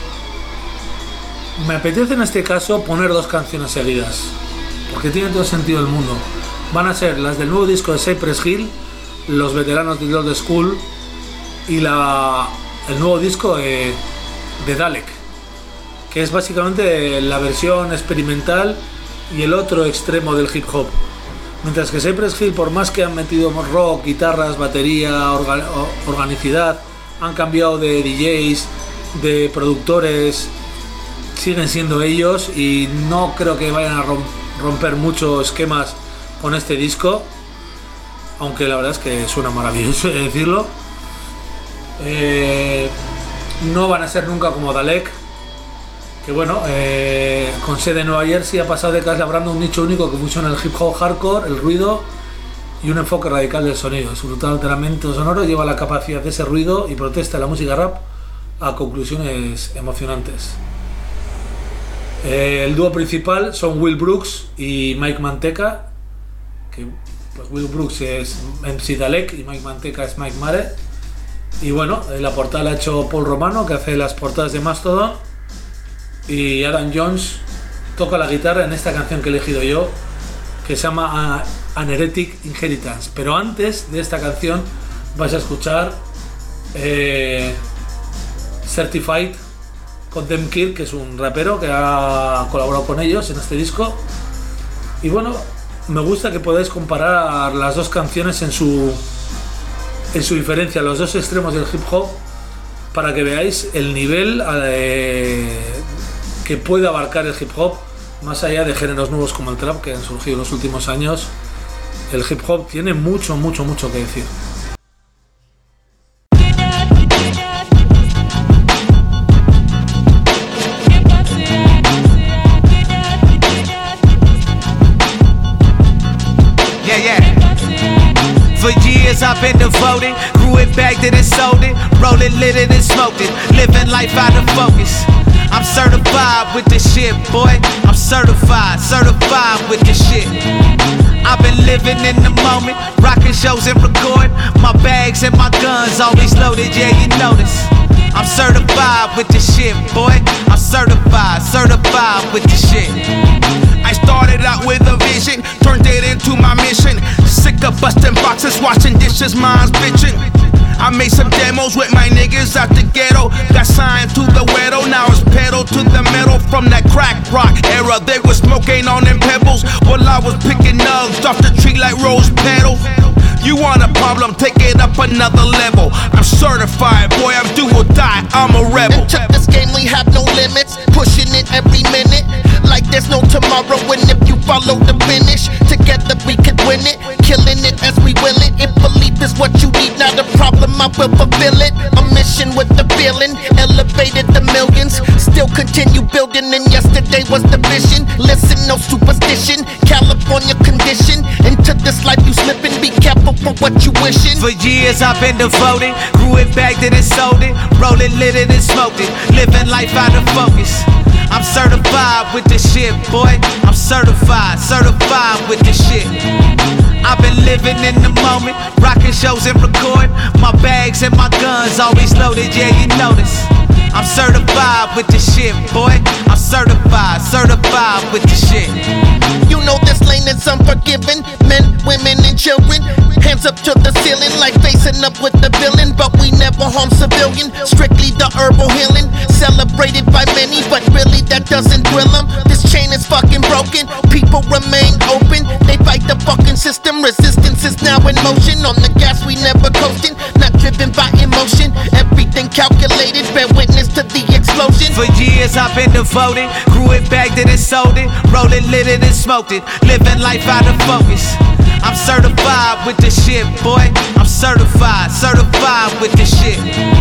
Me apetece en este caso poner dos canciones seguidas, porque tiene todo el sentido del mundo. Van a ser las del nuevo disco de Cypress Hill, los veteranos de Old School, y el nuevo disco de Dalek, que es básicamente la versión experimental y el otro extremo del hip hop. Mientras que Cypress Hill, por más que han metido rock, guitarras, batería, organicidad, han cambiado de DJs, de productores, siguen siendo ellos y no creo que vayan a romper muchos esquemas con este disco, aunque la verdad es que suena maravilloso decirlo. No van a ser nunca como Dalek, que bueno, con sede en Nueva Jersey, ha pasado décadas labrando un nicho único que fusiona el hip hop hardcore, el ruido y un enfoque radical del sonido. Su brutal alteramiento sonoro lleva la capacidad de ese ruido y protesta la música rap a conclusiones emocionantes. El dúo principal son Will Brooks y Mike Manteca, que pues Will Brooks es MC Dalek y Mike Manteca es Mike Mare. Y bueno, la portada la ha hecho Paul Romano, que hace las portadas de Mastodon, y Adam Jones toca la guitarra en esta canción que he elegido yo, que se llama An Heretic Inheritance. Pero antes de esta canción vais a escuchar Certified con Dem Kirk, que es un rapero que ha colaborado con ellos en este disco. Y bueno, me gusta que podáis comparar las dos canciones en su diferencia, los dos extremos del hip hop, para que veáis el nivel que puede abarcar el hip hop, más allá de géneros nuevos como el trap que han surgido en los últimos años. El hip hop tiene mucho que decir. For years I've been devoted, grew it, bagged it and sold it, rolled it, lit it and smoked it, living life out of focus. I'm certified with this shit, boy. I'm certified with this shit. I've been living in the moment, rocking shows and record. My bags and my guns always loaded, yeah, you notice. I'm certified with this shit, boy. I'm certified with this shit. I started out with a vision, turned it into my mission. Sick of busting boxes, washing dishes, mine's bitching. I made some demos with my niggas out the ghetto. Got signed to the Wedo, now it's pedal to the metal. From that crack rock era, they was smoking on them pebbles, while I was picking nugs off the tree like rose petals. You want a problem, take it up another level. I'm certified, boy, I'm do or die, I'm a rebel. Into this game we have no limits, pushing it every minute, like there's no tomorrow. And if you follow the finish, together we could win it, killing it as we will it. If belief is what you need, not a problem, I will fulfill it. A mission with the feeling, elevated the millions, still continue building, and yesterday was the vision. Listen, no superstition, California condition. Into this life you slipping, be careful for what you wishing. For years I've been devoted, grew it, bagged it and sold it, rolled it, lit it and smoked it, living life out of focus. I'm certified with this shit, boy. I'm certified with this shit. I've been living in the moment, rocking shows and record. My bags and my guns always loaded, yeah, you notice. I'm certified with this shit, boy. I'm certified with this shit. You know this lane is unforgiving, men, women and children. Hands up to the ceiling like facing up with the villain. But we never harm civilian, strictly the herbal healing. Celebrated by many, but really that doesn't thrill them. This chain is fucking broken, people remain open. They fight the fucking system, resistance is now in motion. On the gas we never coasting, not driven by emotion. Everything calculated, bear witness to the explosion. For years I've been devoted, grew it, bagged it and sold it, rolled it, lit it and smoked it, living life out of focus. I'm certified with this shit, boy. I'm certified with this shit.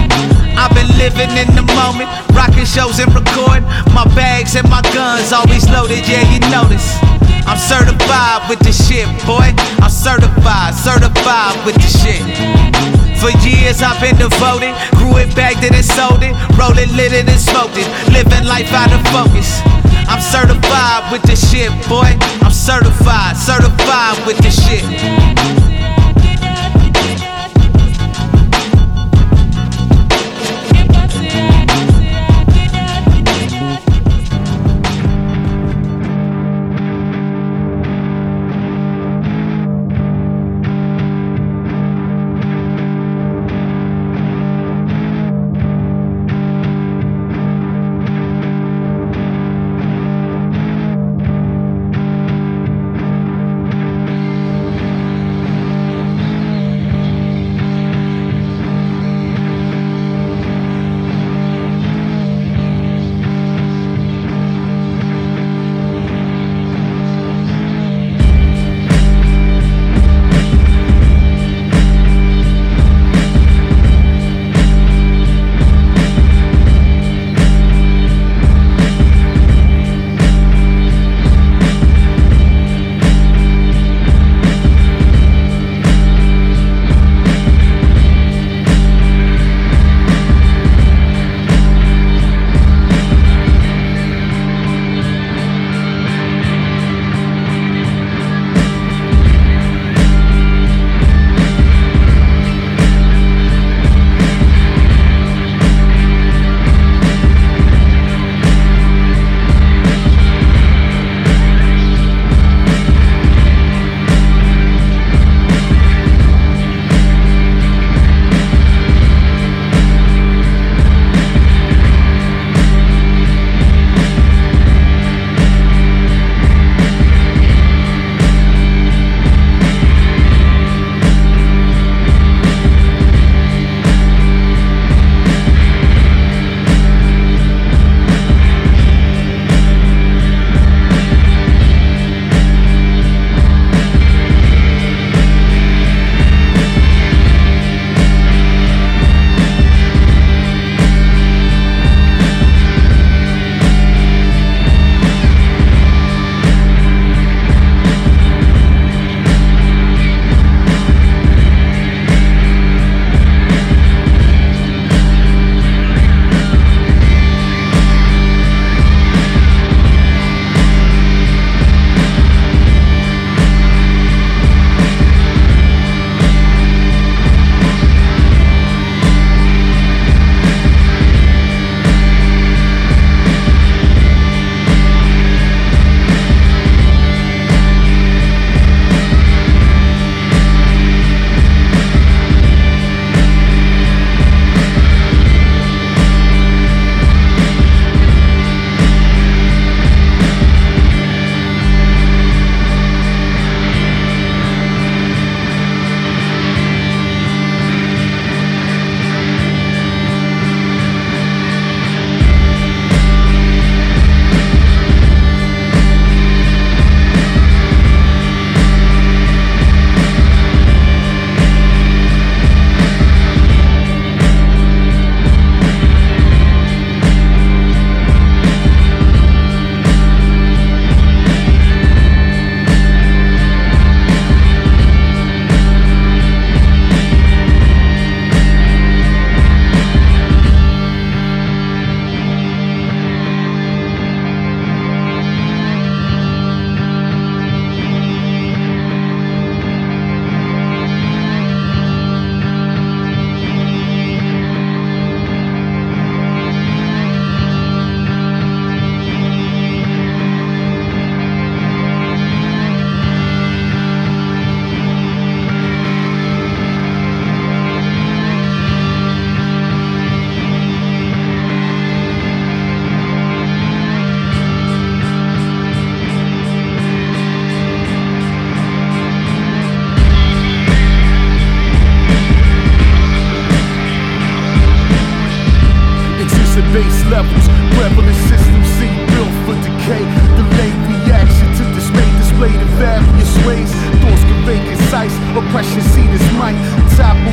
I've been living in the moment, rocking shows and record. My bags and my guns always loaded, yeah, you notice. I'm certified with this shit, boy. I'm certified with this shit. For years I've been devoted, grew it, bagged it and sold it, rolled it, lit it and smoked it, living life out of focus. I'm certified with this shit, boy. I'm certified with this shit. Get back to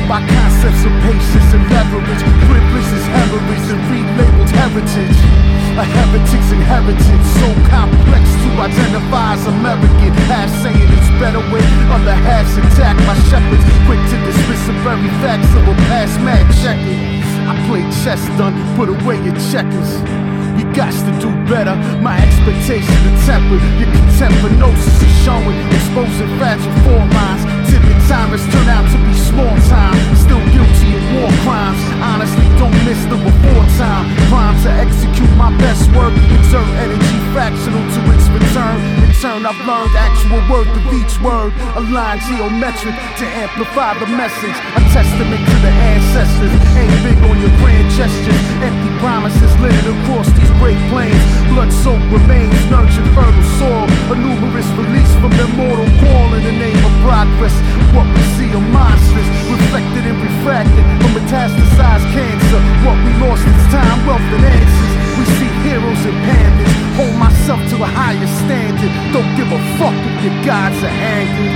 by concepts of patience and leverage. Privilege is hemorrhage and relabeled heritage. A heretic's inheritance, so complex to identify as American. Half saying it's better when other halves attack my shepherds. Quick to dismiss the very facts of a past mad checking. I play chess done, put away your checkers. We got to do better, my expectations are tempered. Your contempt for gnosis is showing, exposing fragile form lines. Timid timers turn out to be small time. Still guilty of war crimes. Honestly, don't miss the before time. Prime to execute my best work. Exert energy fractional to its return. In turn, I've learned actual worth of each word. Align geometric to amplify the message. A testament to the ancestors. Ain't big on your grand gestures. Empty promises littered across these great plains. Blood-soaked remains, nurtured fertile soil. A numerous release from their mortal call in the name of progress. What we see are monsters, reflected and refracted from metastasized cancer. What we lost is time, wealth, and answers. We see heroes and pandas. Hold myself to a higher standard. Don't give a fuck if your gods are angered.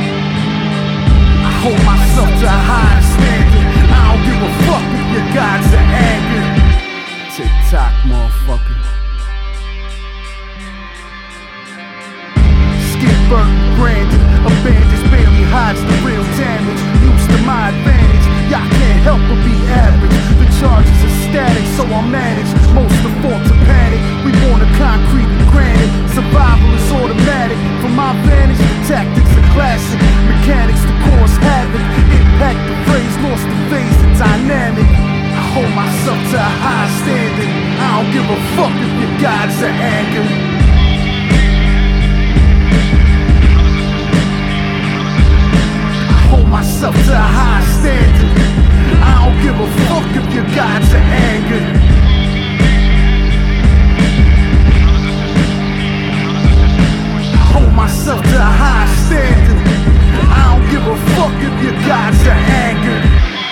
I hold myself to a higher standard. I don't give a fuck if your gods are angered. Tick-tock, motherfucker. Skip burnt, branded. A bandage barely hides the real damage. Used to my advantage. Y'all can't help but be average. The charges are static, so I manage. Most of fault to panic. We born of concrete and granite. Survival is automatic. From my vantage, the tactics are classic. Mechanics to cause havoc. Impact the phrase, lost the phase, the dynamic. I hold myself to a high standard. I don't give a fuck if your gods are angered. Hold myself to a high standard. I don't give a fuck if your gods are angered. Hold myself to a high standard. I don't give a fuck if your gods are angered.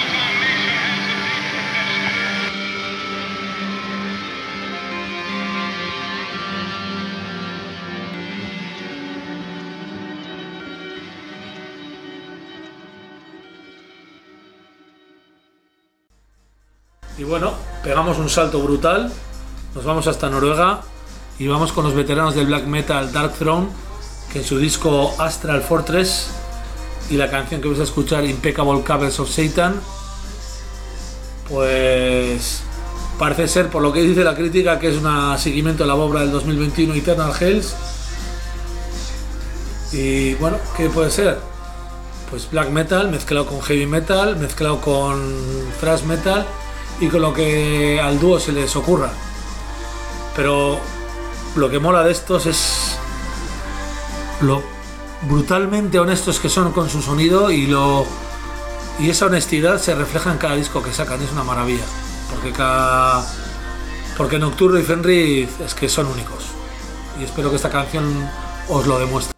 Y bueno, pegamos un salto brutal, nos vamos hasta Noruega y vamos con los veteranos del black metal Dark Throne, que en su disco Astral Fortress y la canción que vais a escuchar, Impeccable Cables of Satan, pues parece ser, por lo que dice la crítica, que es un seguimiento de la obra del 2021 Eternal Hells. Y bueno, ¿qué puede ser? Pues black metal mezclado con heavy metal, mezclado con thrash metal y con lo que al dúo se les ocurra. Pero lo que mola de estos es lo brutalmente honestos que son con su sonido, y esa honestidad se refleja en cada disco que sacan. Es una maravilla, porque Nocturno y Fenrir es que son únicos, y espero que esta canción os lo demuestre.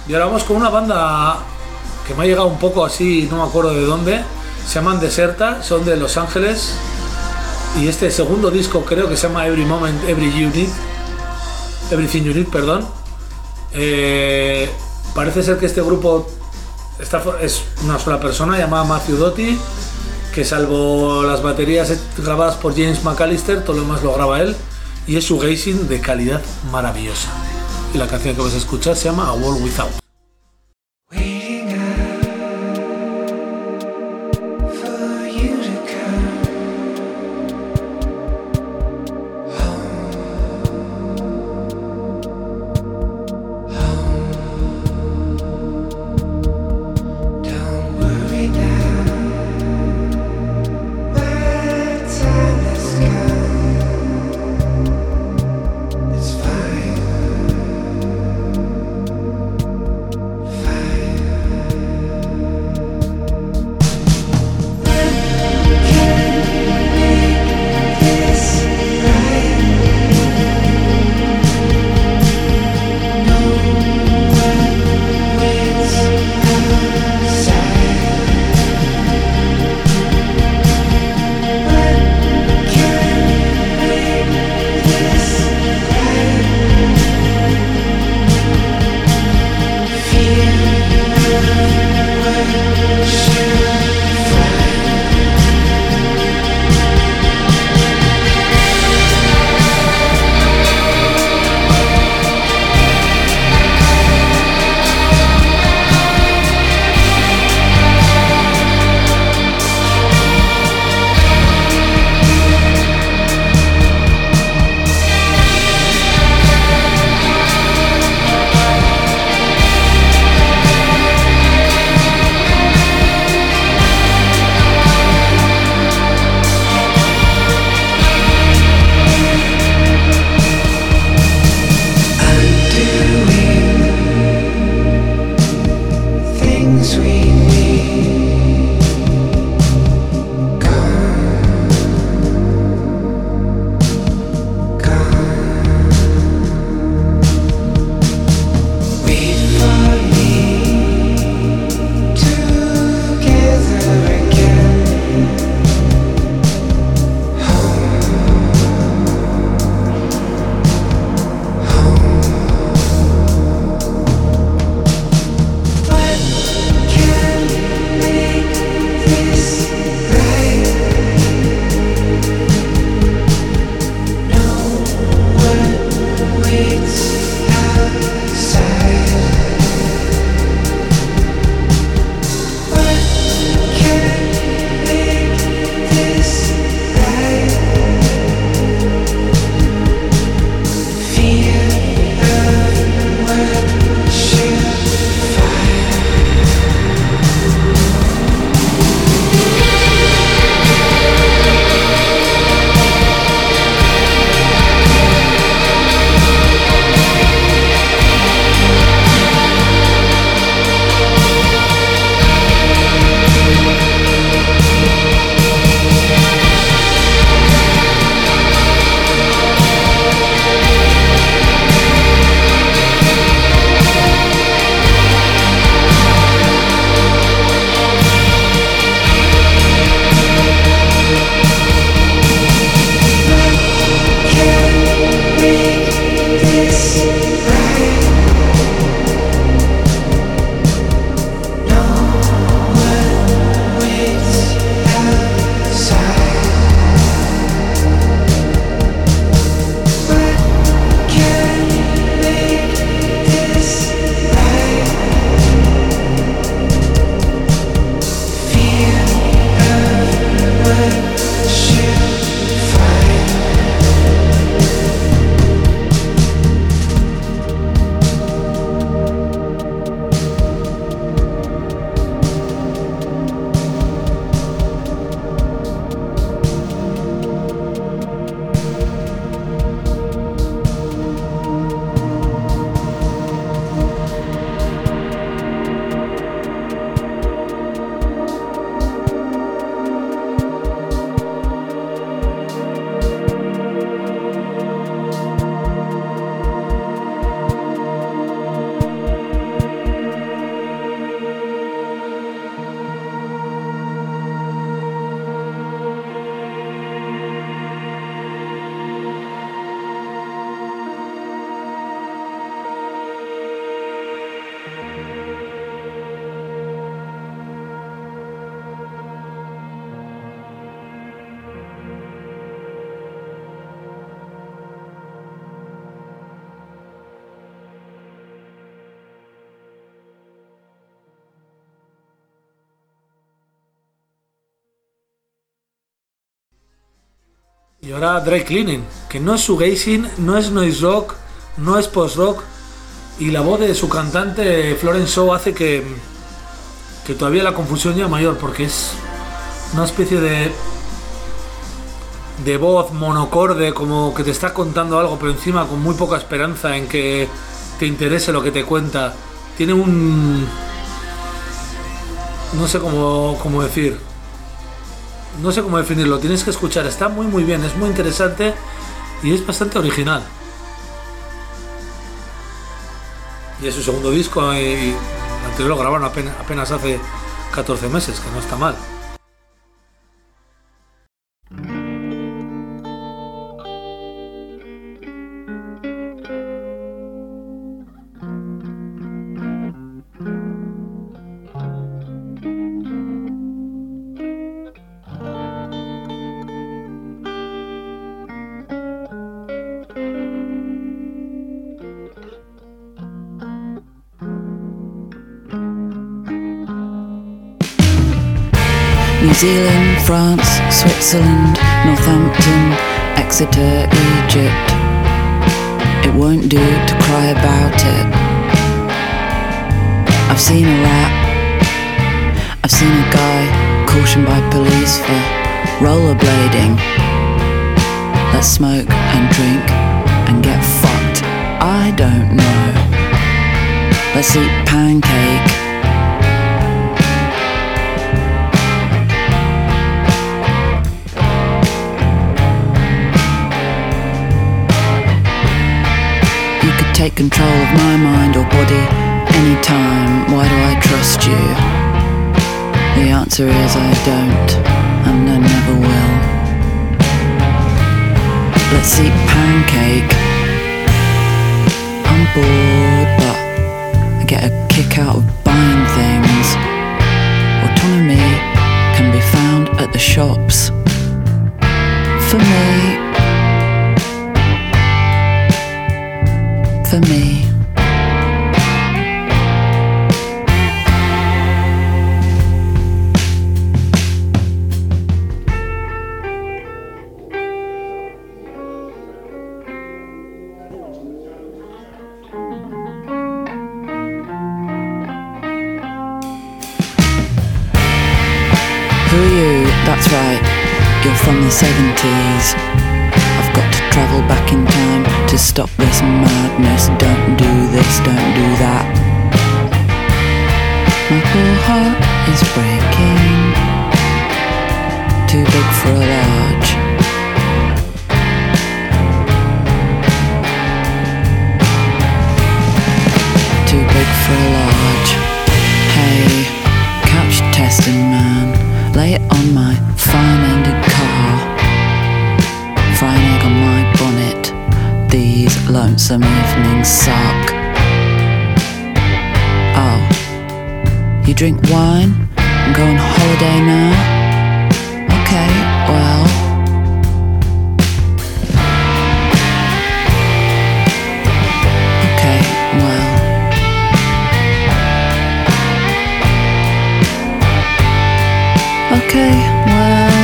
Y ahora vamos con una banda que me ha llegado un poco así, no me acuerdo de dónde. Se llaman Deserta, son de Los Ángeles. Y este segundo disco creo que se llama Every Moment, Everything You Need, perdón. Parece ser que este grupo es una sola persona llamada Matthew Doty, que salvo las baterías grabadas por James McAllister, todo lo demás lo graba él. Y es shoegazing de calidad maravillosa. Y la canción que vas a escuchar se llama A World Without. It's fine. Y ahora Dry Cleaning, que no es shoegazing, no es noise rock, no es post-rock, y la voz de su cantante Florence Shaw hace que todavía la confusión ya mayor, porque es una especie de voz monocorde, como que te está contando algo, pero encima con muy poca esperanza en que te interese lo que te cuenta. Tiene un... no sé cómo decir. No sé cómo definirlo, tienes que escuchar, está muy bien, es muy interesante y es bastante original. Y es su segundo disco y el anterior lo grabaron apenas hace 14 meses, que no está mal. New Zealand, France, Switzerland, Northampton, Exeter, Egypt. It won't do to cry about it. I've seen a rat. I've seen a guy cautioned by police for rollerblading. Let's smoke and drink and get fucked. I don't know. Let's eat pancake. Take control of my mind or body anytime. Why do I trust you? The answer is I don't, and I never will. Let's eat pancake. I'm bored, but I get a kick out of buying things. Autonomy can be found at the shops. For me. For me. Who are you? That's right, you're from the 70s. I've got to travel back in time to stop this madness. Don't do this, don't do that. My poor heart is breaking. Too big for a large. Too big for a large. Hey, couch testing man, lay it on my fine-ended car. Fry an egg on my bonnet. These lonesome evenings suck. Oh, you drink wine and go on holiday now? Okay, well. Okay, well. Okay, well.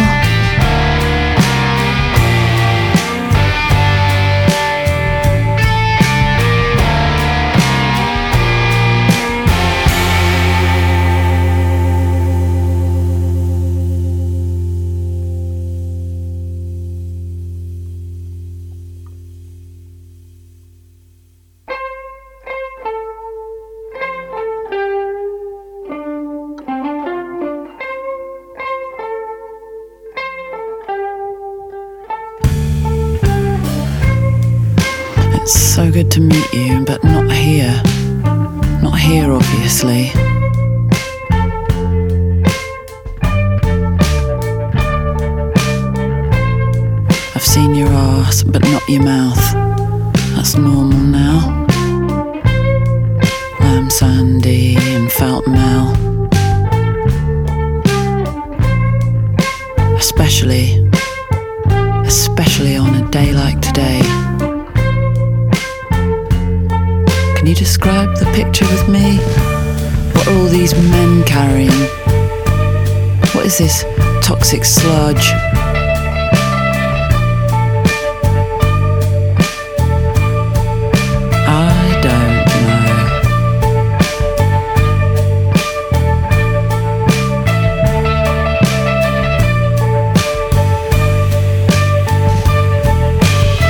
So good to meet you, but not here. Not here, obviously. I've seen your ass, but not your mouth. That's normal now. Lamb Sandy and Felt Mel. Especially on a day like today. Can you describe the picture with me? What are all these men carrying? What is this toxic sludge?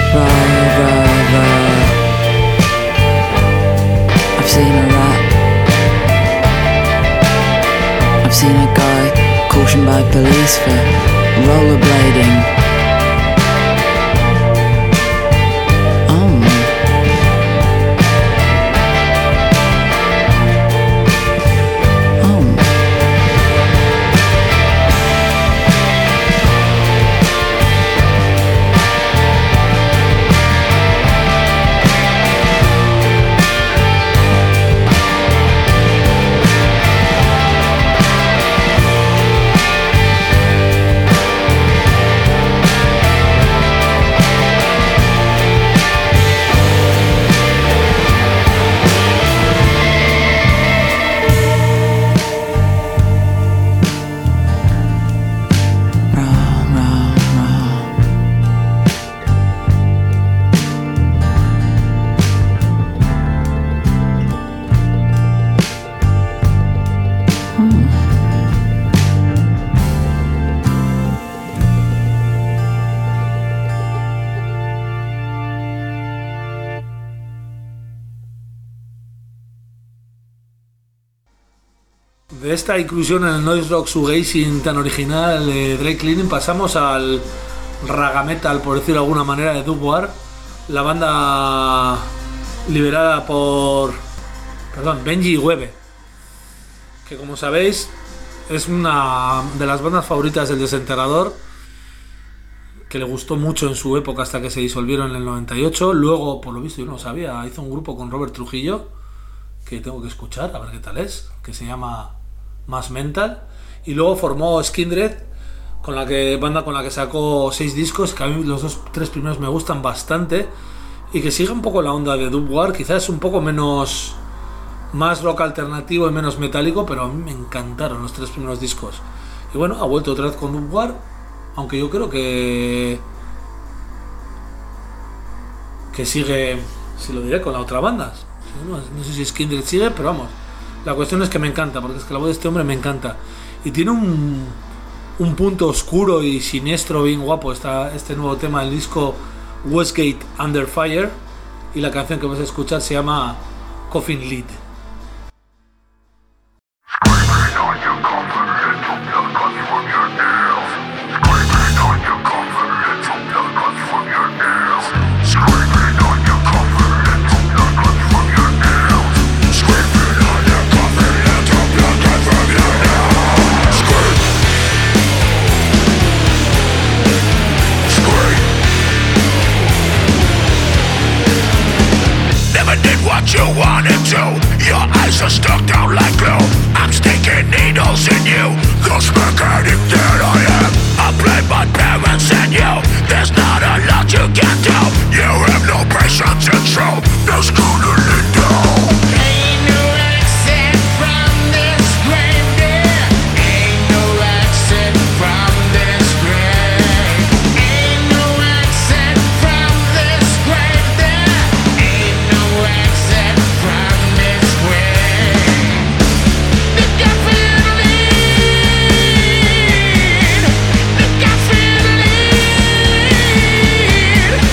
I've seen a rat. I've seen a guy cautioned by police for rollerblading. De esta inclusión en el noise rock shoegazing tan original de Dry Cleaning pasamos al raga metal, por decirlo de alguna manera, de Dub War, la banda liderada por Benji Webe, que como sabéis es una de las bandas favoritas del Desenterrador, que le gustó mucho en su época hasta que se disolvieron en el 98. Luego, por lo visto, yo no lo sabía, hizo un grupo con Robert Trujillo que tengo que escuchar, a ver qué tal es, que se llama Más Mental, y luego formó Skindred, banda con la que sacó 6 discos, que a mí los 3 primeros me gustan bastante, y que sigue un poco la onda de Dub War, quizás un poco más rock alternativo y menos metálico, pero a mí me encantaron los 3 primeros discos. Y bueno, ha vuelto otra vez con Dub War, aunque yo creo que sigue, si lo diré, con la otra banda. No sé si Skindred sigue, pero vamos, la cuestión es que me encanta, porque es que la voz de este hombre me encanta, y tiene un punto oscuro y siniestro bien guapo este nuevo tema del disco Westgate Under Fire, y la canción que vas a escuchar se llama Coffin Lid. You wanted to, your eyes are stuck down like glue. I'm sticking needles in you, cause mechanic that I am. I blame my parents and you, there's not a lot you can do. You have no patience and show, no schooling down. Ain't no exit from this grave, dear. Ain't no exit from this grave. Ain't no exit from this grave, there. Ain't no exit from this grave. The caffeine lead, the caffeine lead.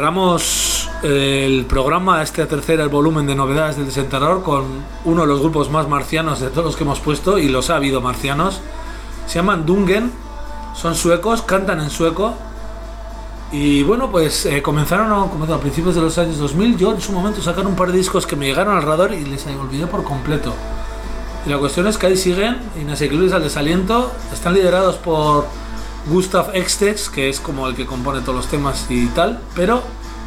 cerramos el programa, este tercer volumen de novedades del Desenterrador, con uno de los grupos más marcianos de todos los que hemos puesto, y los ha habido marcianos. Se llaman Dungen, son suecos, cantan en sueco. Y bueno, pues comenzaron a principios de los años 2000. Yo en su momento sacaron un par de discos que me llegaron al radar y les olvidé por completo. Y la cuestión es que ahí siguen, inasequibles al desaliento. Están liderados por Gustav Ekstedt, que es como el que compone todos los temas y tal, pero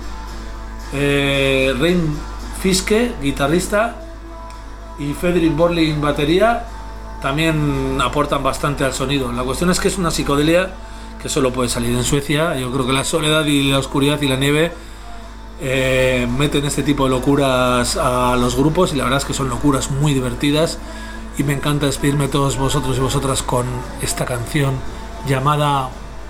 Rein Fiske, guitarrista, y Fredrik Borlin, batería, también aportan bastante al sonido. La cuestión es que es una psicodelia que solo puede salir en Suecia. Yo creo que la soledad y la oscuridad y la nieve meten este tipo de locuras a los grupos, y la verdad es que son locuras muy divertidas, y me encanta despedirme de todos vosotros y vosotras con esta canción llamada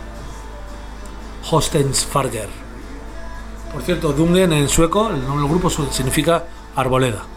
Hostens Farger. Por cierto, Dungen en sueco, el nombre del grupo significa arboleda.